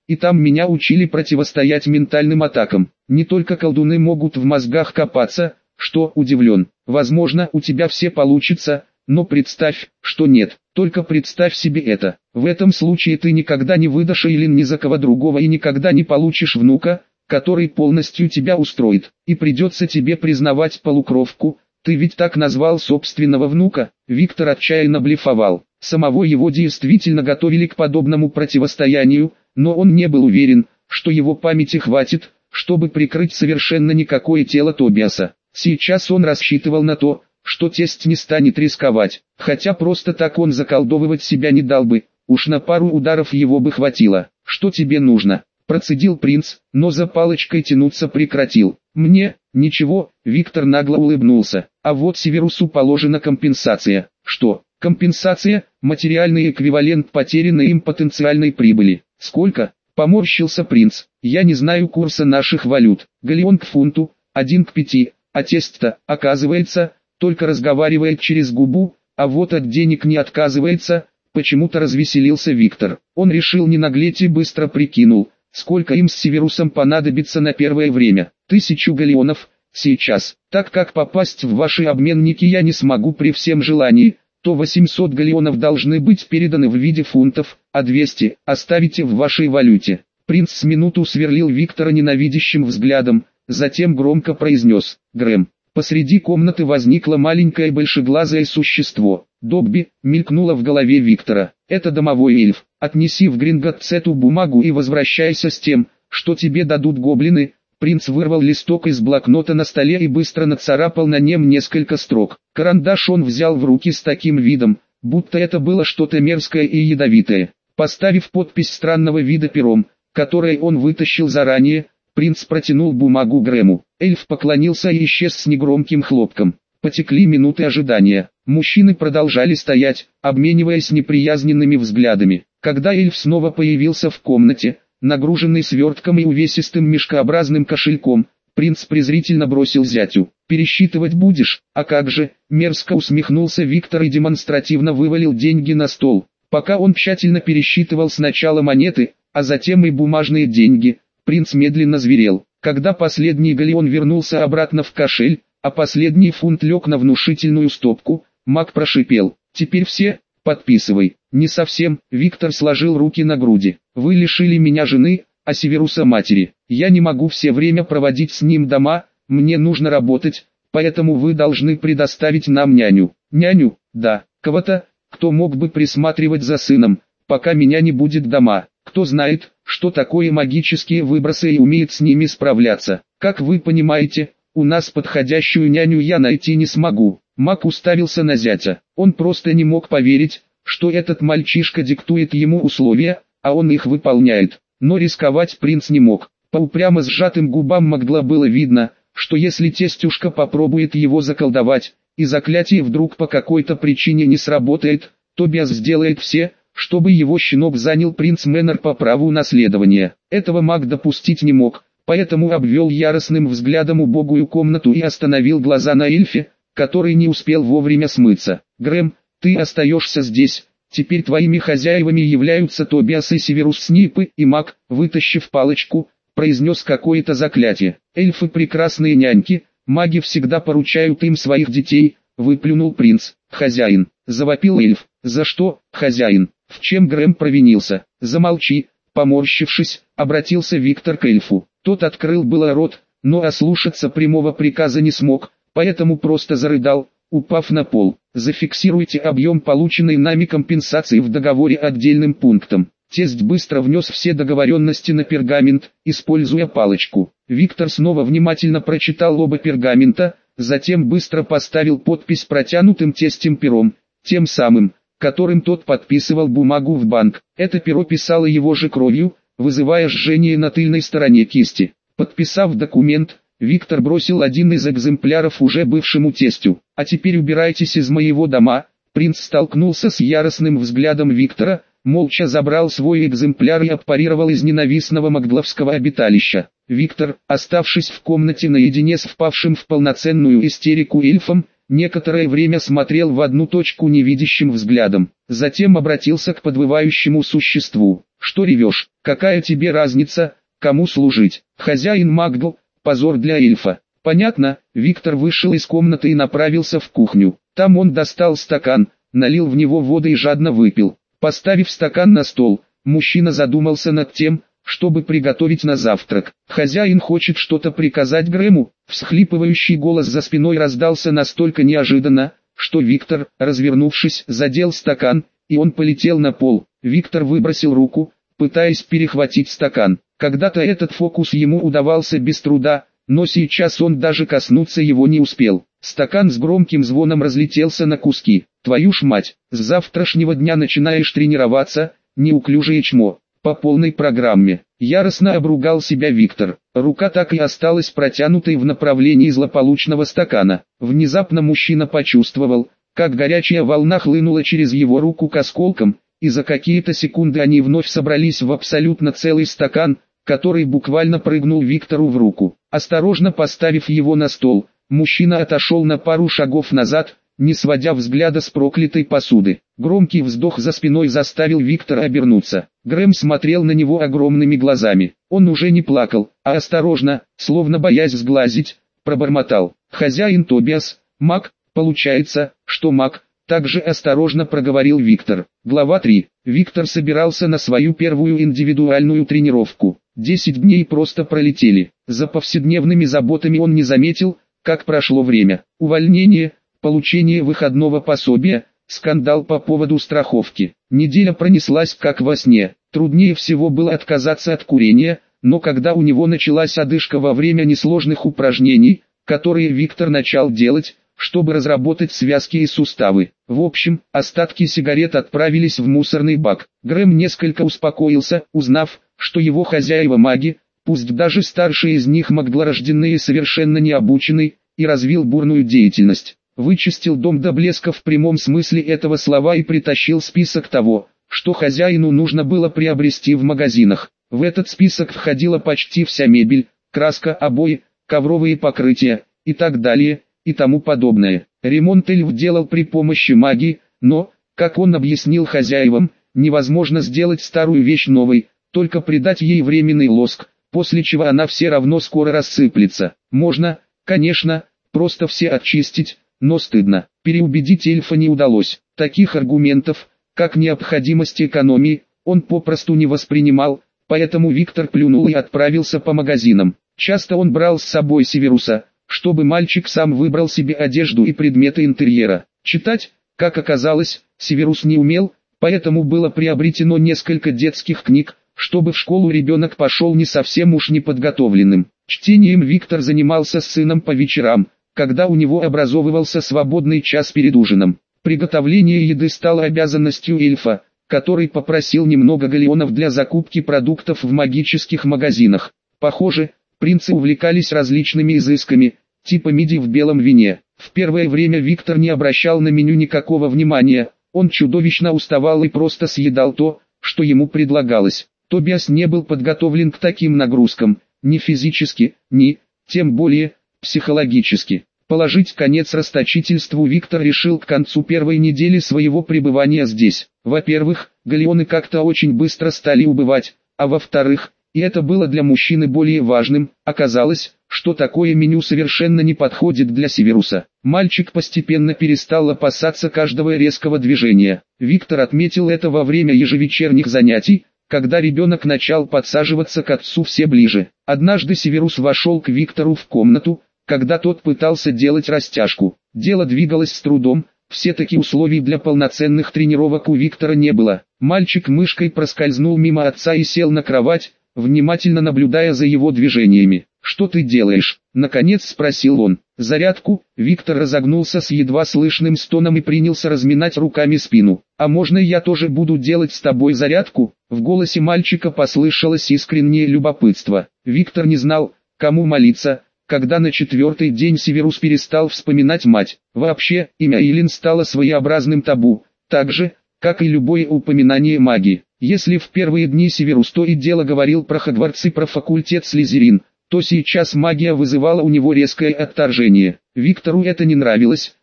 и там меня учили противостоять ментальным атакам. Не только колдуны могут в мозгах копаться, что удивлен. Возможно, у тебя все получится, но представь, что нет. Только представь себе это. В этом случае ты никогда не выдашь Эйлин ни за кого другого и никогда не получишь внука, который полностью тебя устроит. И придется тебе признавать полукровку. Ты ведь так назвал собственного внука. Виктор отчаянно блефовал. Самого его действительно готовили к подобному противостоянию, но он не был уверен, что его памяти хватит, чтобы прикрыть совершенно никакое тело Тобиаса. Сейчас он рассчитывал на то, что тесть не станет рисковать, хотя просто так он заколдовывать себя не дал бы, уж на пару ударов его бы хватило. «Что тебе нужно?» – процедил принц, но за палочкой тянуться прекратил. «Мне? Ничего», – Виктор нагло улыбнулся. «А вот Северусу положена компенсация». «Что?» «Компенсация – материальный эквивалент потерянной им потенциальной прибыли». «Сколько?» – поморщился принц. «Я не знаю курса наших валют. Галеон к фунту, 1 к 5, а тесть-то, оказывается, только разговаривает через губу, а вот от денег не отказывается». Почему-то развеселился Виктор. Он решил не наглеть и быстро прикинул, сколько им с Северусом понадобится на первое время. 1000 галеонов, сейчас. Так как попасть в ваши обменники я не смогу при всем желании, то 800 галеонов должны быть переданы в виде фунтов, а 200 оставите в вашей валюте. Принц с минуту сверлил Виктора ненавидящим взглядом, затем громко произнес: «Грэм». Посреди комнаты возникло маленькое большеглазое существо. «Добби», мелькнуло в голове Виктора. «Это домовой эльф. Отнеси в Гринготts эту бумагу и возвращайся с тем, что тебе дадут гоблины». Принц вырвал листок из блокнота на столе и быстро нацарапал на нем несколько строк. Карандаш он взял в руки с таким видом, будто это было что-то мерзкое и ядовитое. Поставив подпись странного вида пером, которое он вытащил заранее, принц протянул бумагу Грэму. Эльф поклонился и исчез с негромким хлопком. Потекли минуты ожидания. Мужчины продолжали стоять, обмениваясь неприязненными взглядами. Когда эльф снова появился в комнате, нагруженный свертком и увесистым мешкообразным кошельком, принц презрительно бросил зятю: «Пересчитывать будешь?» «А как же?» — мерзко усмехнулся Виктор и демонстративно вывалил деньги на стол. Пока он тщательно пересчитывал сначала монеты, а затем и бумажные деньги, принц медленно зверел. Когда последний галеон вернулся обратно в кошель, а последний фунт лег на внушительную стопку, маг прошипел: «Теперь все? Подписывай». «Не совсем», — Виктор сложил руки на груди. «Вы лишили меня жены, а Северуса матери. Я не могу все время проводить с ним дома, мне нужно работать, поэтому вы должны предоставить нам няню». «Няню?» «Да, кого-то, кто мог бы присматривать за сыном, пока меня не будет дома. Кто знает, что такое магические выбросы и умеет с ними справляться. Как вы понимаете, у нас подходящую няню я найти не смогу». Маг уставился на зятя. Он просто не мог поверить, что этот мальчишка диктует ему условия, а он их выполняет. Но рисковать принц не мог. По упрямо сжатым губам Магла было видно, что если тестюшка попробует его заколдовать, и заклятие вдруг по какой-то причине не сработает, Тобиас сделает все, чтобы его щенок занял принц Мэннер по праву наследования. Этого маг допустить не мог, поэтому обвел яростным взглядом убогую комнату и остановил глаза на эльфе, который не успел вовремя смыться. «Грэм, ты остаешься здесь, теперь твоими хозяевами являются Тобиас и Северус Снипы», и маг, вытащив палочку, произнес какое-то заклятие. «Эльфы прекрасные няньки, маги всегда поручают им своих детей», выплюнул принц. «Хозяин», завопил эльф. «За что, хозяин? В чем Грэм провинился?» «Замолчи», поморщившись, обратился Виктор к эльфу. Тот открыл было рот, но ослушаться прямого приказа не смог, поэтому просто зарыдал, упав на пол. «Зафиксируйте объем полученной нами компенсации в договоре отдельным пунктом». Тесть быстро внес все договоренности на пергамент, используя палочку. Виктор снова внимательно прочитал оба пергамента, затем быстро поставил подпись протянутым тестем пером, тем самым, которым тот подписывал бумагу в банк. Это перо писало его же кровью, вызывая жжение на тыльной стороне кисти. Подписав документ, Виктор бросил один из экземпляров уже бывшему тестю. «А теперь убирайтесь из моего дома». Принц столкнулся с яростным взглядом Виктора, молча забрал свой экземпляр и отпарировал из ненавистного магловского обиталища. Виктор, оставшись в комнате наедине с впавшим в полноценную истерику эльфом, некоторое время смотрел в одну точку невидящим взглядом, затем обратился к подвывающему существу. «Что ревешь? Какая тебе разница, кому служить? Хозяин Макгл, позор для эльфа». «Понятно». Виктор вышел из комнаты и направился в кухню. Там он достал стакан, налил в него воды и жадно выпил. Поставив стакан на стол, мужчина задумался над тем, чтобы приготовить на завтрак. «Хозяин хочет что-то приказать Грэму». Всхлипывающий голос за спиной раздался настолько неожиданно, что Виктор, развернувшись, задел стакан, и он полетел на пол. Виктор выбросил руку, пытаясь перехватить стакан. Когда-то этот фокус ему удавался без труда, но сейчас он даже коснуться его не успел. Стакан с громким звоном разлетелся на куски. «Твою ж мать, с завтрашнего дня начинаешь тренироваться, неуклюжее чмо, по полной программе». Яростно обругал себя Виктор. Рука так и осталась протянутой в направлении злополучного стакана. Внезапно мужчина почувствовал, как горячая волна хлынула через его руку к осколкам, и за какие-то секунды они вновь собрались в абсолютно целый стакан, который буквально прыгнул Виктору в руку. Осторожно поставив его на стол, мужчина отошел на пару шагов назад, не сводя взгляда с проклятой посуды. Громкий вздох за спиной заставил Виктора обернуться. Грэм смотрел на него огромными глазами. Он уже не плакал, а осторожно, словно боясь сглазить, пробормотал: «Хозяин Тобиас, маг, получается, что маг», также осторожно проговорил Виктор. Глава 3. Виктор собирался на свою первую индивидуальную тренировку. 10 дней просто пролетели. За повседневными заботами он не заметил, как прошло время. Увольнение, получение выходного пособия, скандал по поводу страховки. Неделя пронеслась как во сне. Труднее всего было отказаться от курения, но когда у него началась одышка во время несложных упражнений, которые Виктор начал делать, чтобы разработать связки и суставы. В общем, остатки сигарет отправились в мусорный бак. Грэм несколько успокоился, узнав, что его хозяева маги, пусть даже старшие из них маглорожденные совершенно не обучены, и развил бурную деятельность. Вычистил дом до блеска в прямом смысле этого слова и притащил список того, что хозяину нужно было приобрести в магазинах. В этот список входила почти вся мебель, краска, обои, ковровые покрытия и так далее, и тому подобное. Ремонт эльф делал при помощи магии, но, как он объяснил хозяевам, невозможно сделать старую вещь новой, только придать ей временный лоск, после чего она все равно скоро рассыплется. Можно, конечно, просто все очистить, но стыдно. Переубедить эльфа не удалось. Таких аргументов, как необходимость экономии, он попросту не воспринимал, поэтому Виктор плюнул и отправился по магазинам. Часто он брал с собой Северуса, чтобы мальчик сам выбрал себе одежду и предметы интерьера. Читать, как оказалось, Северус не умел, поэтому было приобретено несколько детских книг, чтобы в школу ребенок пошел не совсем уж неподготовленным. Чтением Виктор занимался с сыном по вечерам, когда у него образовывался свободный час перед ужином. Приготовление еды стало обязанностью эльфа, который попросил немного галеонов для закупки продуктов в магических магазинах. Похоже, принцы увлекались различными изысками, типа мидий в белом вине. В первое время Виктор не обращал на меню никакого внимания, он чудовищно уставал и просто съедал то, что ему предлагалось. Тобиас не был подготовлен к таким нагрузкам, ни физически, ни, тем более, психологически. Положить конец расточительству Виктор решил к концу первой недели своего пребывания здесь. Во-первых, галеоны как-то очень быстро стали убывать, а во-вторых, и это было для мужчины более важным, оказалось, что такое меню совершенно не подходит для Северуса. Мальчик постепенно перестал опасаться каждого резкого движения. Виктор отметил это во время ежевечерних занятий, когда ребенок начал подсаживаться к отцу все ближе. Однажды Северус вошел к Виктору в комнату, когда тот пытался делать растяжку. Дело двигалось с трудом, все-таки условий для полноценных тренировок у Виктора не было. Мальчик мышкой проскользнул мимо отца и сел на кровать, внимательно наблюдая за его движениями. «Что ты делаешь?» — наконец спросил он. «Зарядку». Виктор разогнулся с едва слышным стоном и принялся разминать руками спину. «А можно я тоже буду делать с тобой зарядку?» В голосе мальчика послышалось искреннее любопытство. Виктор не знал, кому молиться, когда на 4-й день Северус перестал вспоминать мать. Вообще, имя Илин стало своеобразным табу, так же, как и любое упоминание магии. Если в первые дни Северус то и дело говорил про Хогвартс и про факультет Слизерин, то сейчас магия вызывала у него резкое отторжение. Виктору это не нравилось,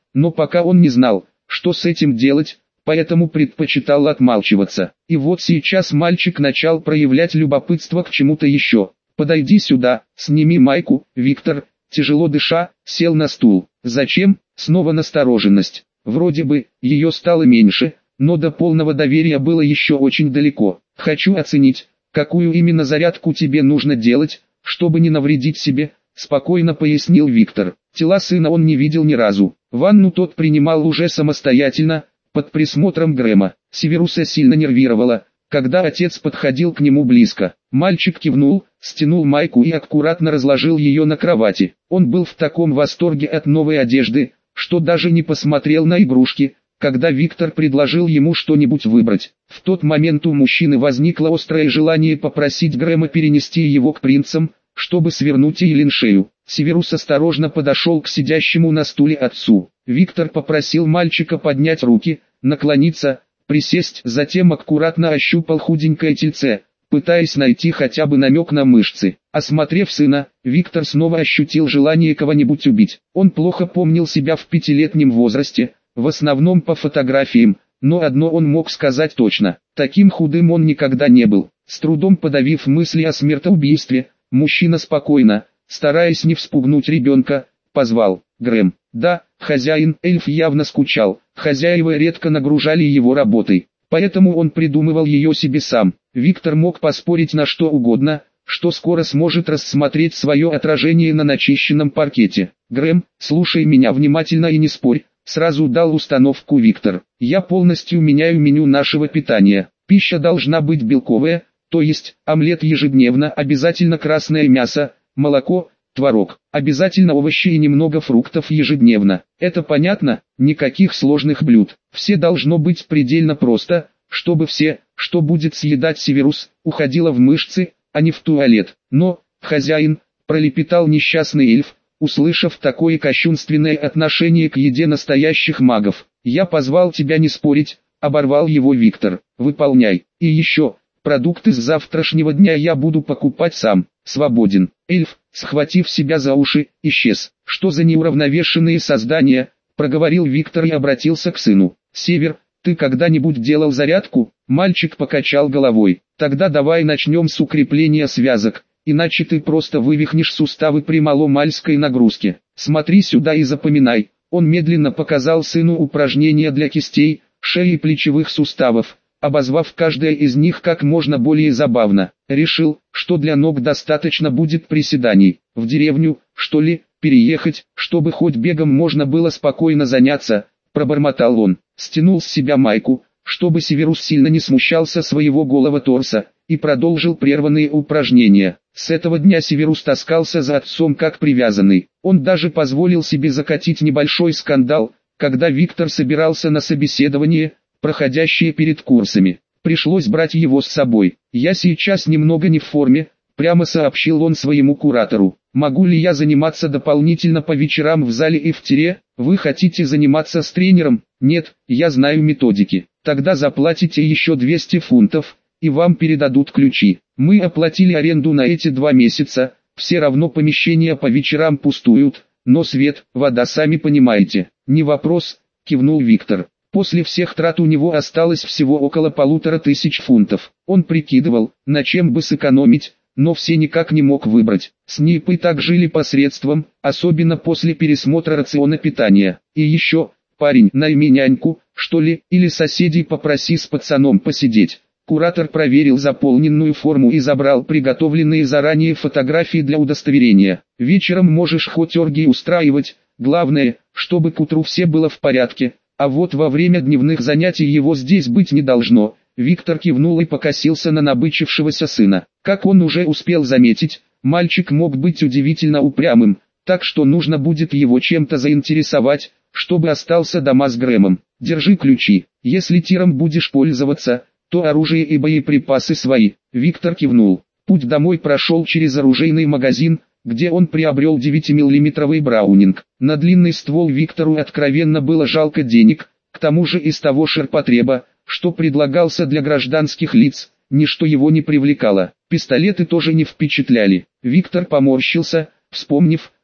но пока он не знал, что с этим делать, поэтому предпочитал отмалчиваться. И вот сейчас мальчик начал проявлять любопытство к чему-то еще. «Подойди сюда, сними майку». Виктор, тяжело дыша, сел на стул. «Зачем?» Снова настороженность. Вроде бы, ее стало меньше, но до полного доверия было еще очень далеко. «Хочу оценить, какую именно зарядку тебе нужно делать, чтобы не навредить себе», спокойно пояснил Виктор. Тела сына он не видел ни разу. Ванну тот принимал уже самостоятельно, под присмотром Грэма. Северуса сильно нервировало, когда отец подходил к нему близко. Мальчик кивнул, стянул майку и аккуратно разложил ее на кровати. Он был в таком восторге от новой одежды, что даже не посмотрел на игрушки, когда Виктор предложил ему что-нибудь выбрать. В тот момент у мужчины возникло острое желание попросить Грэма перенести его к принцам, чтобы свернуть Эйлин шею. Северус осторожно подошел к сидящему на стуле отцу. Виктор попросил мальчика поднять руки, наклониться, присесть, затем аккуратно ощупал худенькое тельце, пытаясь найти хотя бы намек на мышцы. Осмотрев сына, Виктор снова ощутил желание кого-нибудь убить. Он плохо помнил себя в 5-летнем возрасте, в основном по фотографиям, но одно он мог сказать точно: таким худым он никогда не был. С трудом подавив мысли о смертоубийстве, мужчина спокойно, стараясь не вспугнуть ребенка, позвал: «Грэм». Да, хозяин. Эльф явно скучал, хозяева редко нагружали его работой, поэтому он придумывал ее себе сам. Виктор мог поспорить на что угодно, что скоро сможет рассмотреть свое отражение на начищенном паркете. «Грэм, слушай меня внимательно и не спорь», сразу дал установку Виктор. «Я полностью меняю меню нашего питания. Пища должна быть белковая, то есть омлет ежедневно, обязательно красное мясо, молоко, творог, обязательно овощи и немного фруктов ежедневно. Это понятно? Никаких сложных блюд. Все должно быть предельно просто, чтобы все, что будет съедать Северус, уходило в мышцы, а не в туалет». «Но, хозяин», пролепетал несчастный эльф, услышав такое кощунственное отношение к еде настоящих магов. «Я позвал тебя не спорить», оборвал его Виктор. «Выполняй. И еще, продукты с завтрашнего дня я буду покупать сам. Свободен». Эльф, схватив себя за уши, исчез. «Что за неуравновешенные создания?» проговорил Виктор и обратился к сыну. «Север, ты когда-нибудь делал зарядку?» Мальчик покачал головой. «Тогда давай начнем с укрепления связок, иначе ты просто вывихнешь суставы при маломальской нагрузке. Смотри сюда и запоминай». Он медленно показал сыну упражнения для кистей, шеи и плечевых суставов, обозвав каждое из них как можно более забавно. Решил, что для ног достаточно будет приседаний. «В деревню, что ли, переехать, чтобы хоть бегом можно было спокойно заняться?» пробормотал он. Стянул с себя майку, чтобы Северус сильно не смущался своего голого торса, и продолжил прерванные упражнения. С этого дня Северус таскался за отцом как привязанный. Он даже позволил себе закатить небольшой скандал, когда Виктор собирался на собеседование, проходящее перед курсами. Пришлось брать его с собой. «Я сейчас немного не в форме», прямо сообщил он своему куратору. «Могу ли я заниматься дополнительно по вечерам в зале и в тире? Вы хотите заниматься с тренером?» «Нет, я знаю методики». «Тогда заплатите еще 200 фунтов, и вам передадут ключи. Мы оплатили аренду на эти 2 месяца, все равно помещения по вечерам пустуют, но свет, вода сами понимаете». «Не вопрос», кивнул Виктор. После всех трат у него осталось всего около 1500 фунтов. Он прикидывал, на чем бы сэкономить, но все никак не мог выбрать. С Нип и так жили посредством, особенно после пересмотра рациона питания. И еще, парень, найми няньку, что ли, или соседей попроси с пацаном посидеть. Куратор проверил заполненную форму и забрал приготовленные заранее фотографии для удостоверения. «Вечером можешь хоть оргии устраивать, главное, чтобы к утру все было в порядке, а вот во время дневных занятий его здесь быть не должно». Виктор кивнул и покосился на набычившегося сына. Как он уже успел заметить, мальчик мог быть удивительно упрямым, так что нужно будет его чем-то заинтересовать, чтобы остался дома с Грэмом. «Держи ключи, если тиром будешь пользоваться, то оружие и боеприпасы свои». Виктор кивнул. Путь домой прошел через оружейный магазин, где он приобрел 9-миллиметровый браунинг. На длинный ствол Виктору откровенно было жалко денег, к тому же из того ширпотреба, что предлагался для гражданских лиц, ничто его не привлекало. Пистолеты тоже не впечатляли. Виктор поморщился, вспомнив,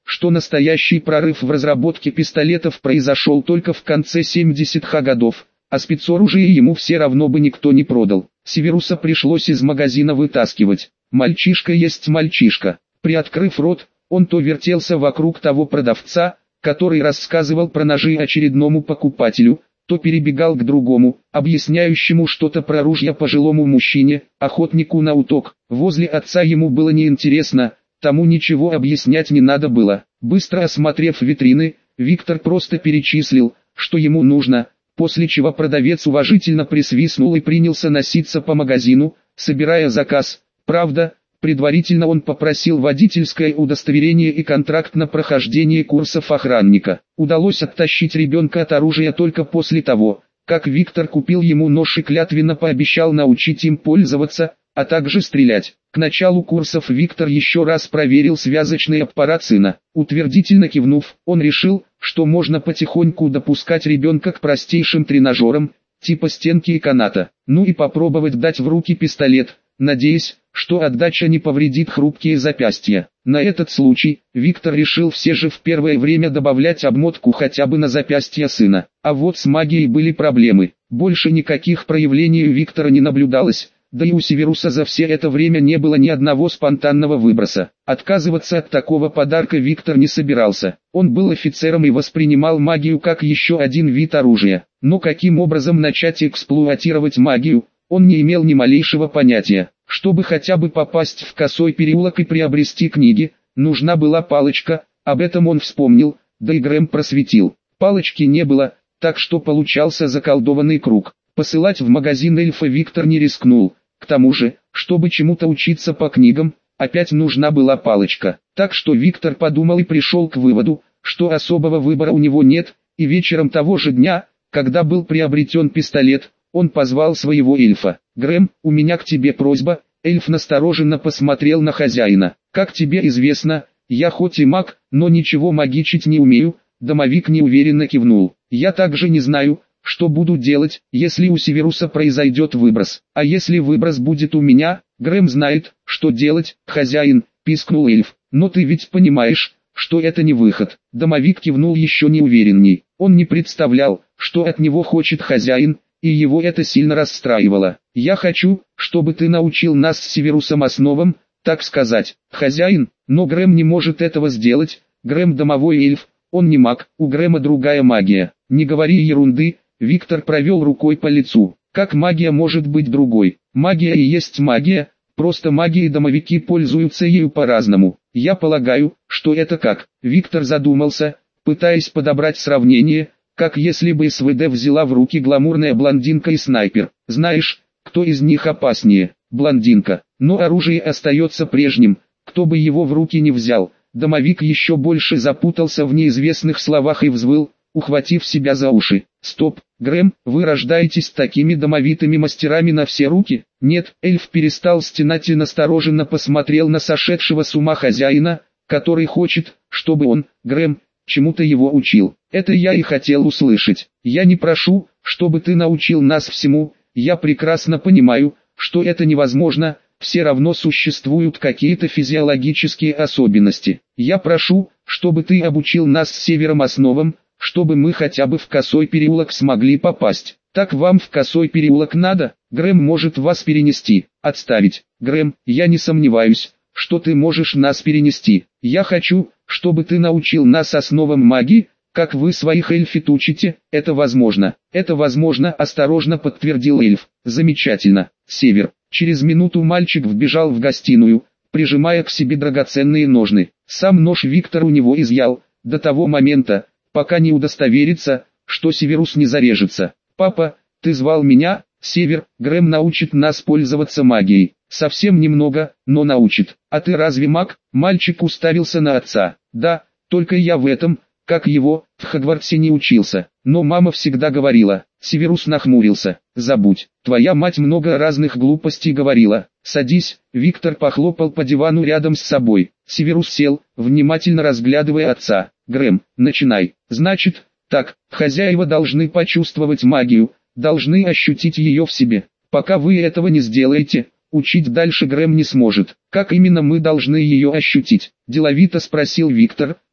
что настоящий прорыв в разработке пистолетов произошел только в конце 70-х годов, а спецоружие ему все равно бы никто не продал. Северуса пришлось из магазина вытаскивать. Мальчишка есть мальчишка. Приоткрыв рот, он то вертелся вокруг того продавца, который рассказывал про ножи очередному покупателю, то перебегал к другому, объясняющему что-то про ружья пожилому мужчине, охотнику на уток. Возле отца ему было неинтересно, тому ничего объяснять не надо было. Быстро осмотрев витрины, Виктор просто перечислил, что ему нужно, после чего продавец уважительно присвистнул и принялся носиться по магазину, собирая заказ. Правда, предварительно он попросил водительское удостоверение и контракт на прохождение курсов охранника. Удалось оттащить ребенка от оружия только после того, как Виктор купил ему нож и клятвенно пообещал научить им пользоваться, а также стрелять. К началу курсов Виктор еще раз проверил связочный аппарат сына. Утвердительно кивнув, он решил, что можно потихоньку допускать ребенка к простейшим тренажерам, типа стенки и каната. Ну и попробовать дать в руки пистолет, надеясь, что отдача не повредит хрупкие запястья. На этот случай, Виктор решил все же в первое время добавлять обмотку хотя бы на запястье сына. А вот с магией были проблемы. Больше никаких проявлений у Виктора не наблюдалось, да и у Северуса за все это время не было ни одного спонтанного выброса. Отказываться от такого подарка Виктор не собирался. Он был офицером и воспринимал магию как еще один вид оружия. Но каким образом начать эксплуатировать магию, он не имел ни малейшего понятия. Чтобы хотя бы попасть в Косой переулок и приобрести книги, нужна была палочка, об этом он вспомнил, да и Грэм просветил. Палочки не было, так что получался заколдованный круг. Посылать в магазин эльфа Виктор не рискнул. К тому же, чтобы чему-то учиться по книгам, опять нужна была палочка. Так что Виктор подумал и пришел к выводу, что особого выбора у него нет, и вечером того же дня, когда был приобретен пистолет, он позвал своего эльфа. «Грэм, у меня к тебе просьба». Эльф настороженно посмотрел на хозяина. «Как тебе известно, я хоть и маг, но ничего магичить не умею». Домовик неуверенно кивнул. «Я также не знаю, что буду делать, если у Северуса произойдет выброс. А если выброс будет у меня, Грэм знает, что делать». «Хозяин», пискнул эльф, «но ты ведь понимаешь, что это не выход». Домовик кивнул еще неуверенней. Он не представлял, что от него хочет хозяин, и его это сильно расстраивало. «Я хочу, чтобы ты научил нас с Северусом основам, так сказать, хозяин». Но Грэм не может этого сделать. Грэм домовой эльф, он не маг, у Грэма другая магия. «Не говори ерунды», Виктор провел рукой по лицу. «Как магия может быть другой? Магия и есть магия, просто маги и домовики пользуются ею по-разному. Я полагаю, что это как». Виктор задумался, пытаясь подобрать сравнение, как если бы СВД взяла в руки гламурная блондинка и снайпер. Знаешь, кто из них опаснее? Блондинка. Но оружие остается прежним, кто бы его в руки не взял. Домовик еще больше запутался в неизвестных словах и взвыл, ухватив себя за уши. «Стоп, Грэм, вы рождаетесь такими домовитыми мастерами на все руки?» «Нет». Эльф перестал стенать и настороженно посмотрел на сошедшего с ума хозяина, который хочет, чтобы он, Грэм, чему-то его учил. «Это я и хотел услышать. Я не прошу, чтобы ты научил нас всему, я прекрасно понимаю, что это невозможно, все равно существуют какие-то физиологические особенности. Я прошу, чтобы ты обучил нас с Севером основам, чтобы мы хотя бы в Косой переулок смогли попасть. Так вам в Косой переулок надо? Грэм может вас перенести». «Отставить, Грэм, я не сомневаюсь, что ты можешь нас перенести. Я хочу, чтобы ты научил нас основам магии, как вы своих эльфит учите». «Это возможно». «Это возможно», осторожно подтвердил эльф. «Замечательно, Север». Через минуту мальчик вбежал в гостиную, прижимая к себе драгоценные ножны. Сам нож Виктор у него изъял, до того момента, пока не удостоверится, что Северус не зарежется. «Папа, ты звал меня?» «Север, Грэм научит нас пользоваться магией. Совсем немного, но научит. А ты разве маг?» Мальчик уставился на отца. «Да, только я в этом, как его, в Хогвартсе не учился. Но мама всегда говорила». Северус нахмурился. «Забудь, твоя мать много разных глупостей говорила. Садись». Виктор похлопал по дивану рядом с собой. Северус сел, внимательно разглядывая отца. «Грэм, начинай». «Значит, так, хозяева должны почувствовать магию, должны ощутить ее в себе. Пока вы этого не сделаете, учить дальше Грэм не сможет». «Как именно мы должны ее ощутить?» – деловито спросил Виктор,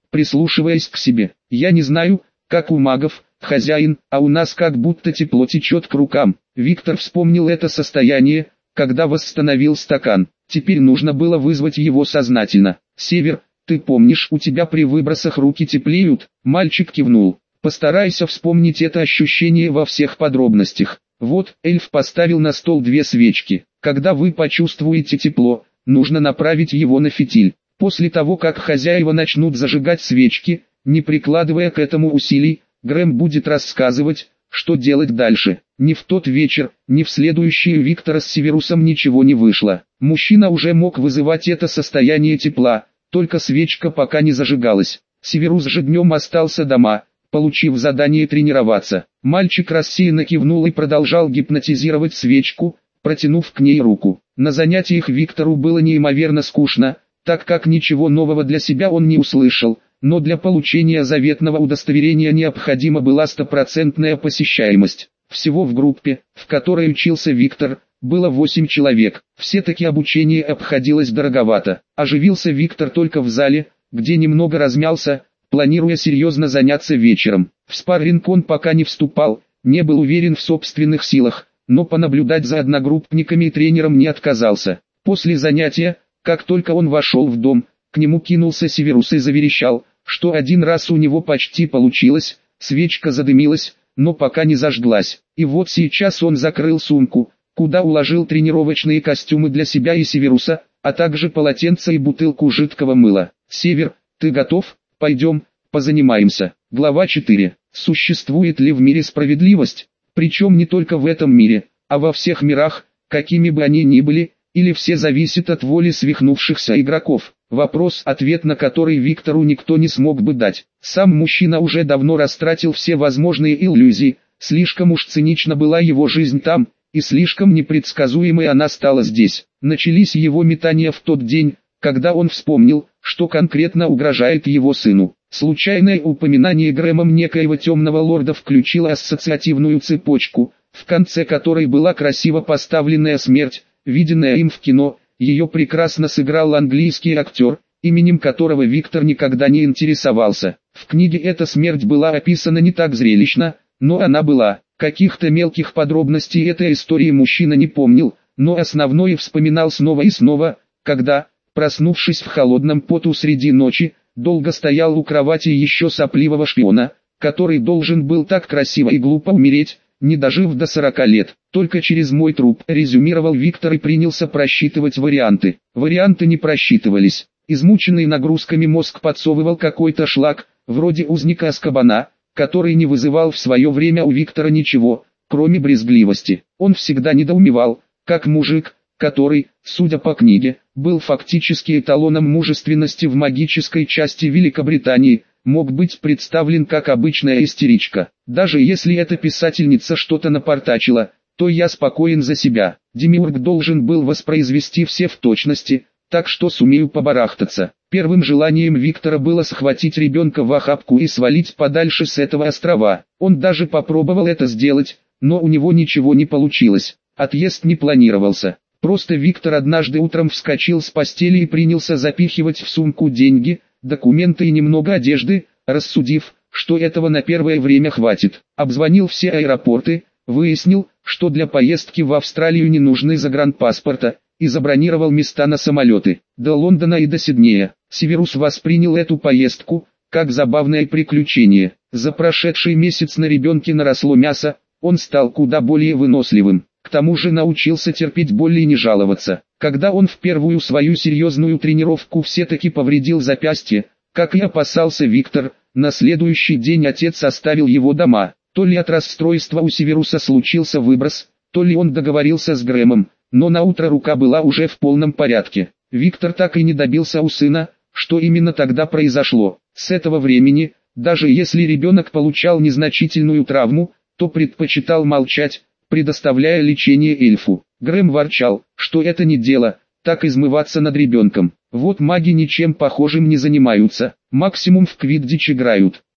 прислушиваясь к себе. «Я не знаю, как у магов, хозяин, а у нас как будто тепло течет к рукам». Виктор вспомнил это состояние, когда восстановил стакан. Теперь нужно было вызвать его сознательно. «Север, ты помнишь, у тебя при выбросах руки теплеют?» Мальчик кивнул. «Постарайся вспомнить это ощущение во всех подробностях». Вот, эльф поставил на стол 2 свечки. Когда вы почувствуете тепло, нужно направить его на фитиль. После того, как хозяева начнут зажигать свечки, не прикладывая к этому усилий, Грэм будет рассказывать, что делать дальше. Ни в тот вечер, ни в следующий у Виктора с Северусом ничего не вышло. Мужчина уже мог вызывать это состояние тепла, только свечка пока не зажигалась. Северус же днем остался дома, получив задание тренироваться. Мальчик рассеянно кивнул и продолжал гипнотизировать свечку, протянув к ней руку. На занятиях Виктору было неимоверно скучно, так как ничего нового для себя он не услышал, но для получения заветного удостоверения необходима была 100% посещаемость. Всего в группе, в которой учился Виктор, было 8 человек. Все-таки обучение обходилось дороговато. Оживился Виктор только в зале, где немного размялся, планируя серьезно заняться вечером. В спарринг он пока не вступал, не был уверен в собственных силах, но понаблюдать за одногруппниками и тренером не отказался. После занятия, как только он вошел в дом, к нему кинулся Северус и заверещал, что один раз у него почти получилось, свечка задымилась, но пока не зажглась. И вот сейчас он закрыл сумку, куда уложил тренировочные костюмы для себя и Северуса, а также полотенце и бутылку жидкого мыла. «Север, ты готов? Пойдем, позанимаемся». Глава 4. Существует ли в мире справедливость? Причем не только в этом мире, а во всех мирах, какими бы они ни были, или все зависит от воли свихнувшихся игроков? Вопрос, ответ на который Виктору никто не смог бы дать. Сам мужчина уже давно растратил все возможные иллюзии, слишком уж цинична была его жизнь там, и слишком непредсказуемой она стала здесь. Начались его метания в тот день, когда он вспомнил, что конкретно угрожает его сыну. Случайное упоминание Грэмом некоего темного лорда включило ассоциативную цепочку, в конце которой была красиво поставленная смерть, виденная им в кино. Ее прекрасно сыграл английский актер, именем которого Виктор никогда не интересовался. В книге эта смерть была описана не так зрелищно, но она была. Каких-то мелких подробностей этой истории мужчина не помнил, но основное вспоминал снова и снова, когда, проснувшись в холодном поту среди ночи, долго стоял у кровати еще сопливого шпиона, который должен был так красиво и глупо умереть, не дожив до 40 лет. Только через мой труп, резюмировал Виктор и принялся просчитывать варианты. Варианты не просчитывались. Измученный нагрузками мозг подсовывал какой-то шлак, вроде узника Азкабана, который не вызывал в свое время у Виктора ничего, кроме брезгливости. Он всегда недоумевал, как мужик, который, судя по книге, был фактически эталоном мужественности в магической части Великобритании, мог быть представлен как обычная истеричка. Даже если эта писательница что-то напортачила, то я спокоен за себя. Демиург должен был воспроизвести все в точности, так что сумею побарахтаться. Первым желанием Виктора было схватить ребенка в охапку и свалить подальше с этого острова. Он даже попробовал это сделать, но у него ничего не получилось. Отъезд не планировался. Просто Виктор однажды утром вскочил с постели и принялся запихивать в сумку деньги, документы и немного одежды, рассудив, что этого на первое время хватит. Обзвонил все аэропорты, выяснил, что для поездки в Австралию не нужны загранпаспорта, и забронировал места на самолеты до Лондона и до Сиднея. Северус воспринял эту поездку как забавное приключение. За прошедший месяц на ребенке наросло мясо, он стал куда более выносливым. К тому же научился терпеть боль и не жаловаться. Когда он в первую свою серьезную тренировку все-таки повредил запястье, как и опасался Виктор, на следующий день отец оставил его дома. То ли от расстройства у Северуса случился выброс, то ли он договорился с Грэмом, но на утро рука была уже в полном порядке. Виктор так и не добился у сына, что именно тогда произошло. С этого времени, даже если ребенок получал незначительную травму, то предпочитал молчать, предоставляя лечение эльфу. Грэм ворчал, что это не дело, так измываться над ребенком. Вот маги ничем похожим не занимаются, максимум в квиддич играют.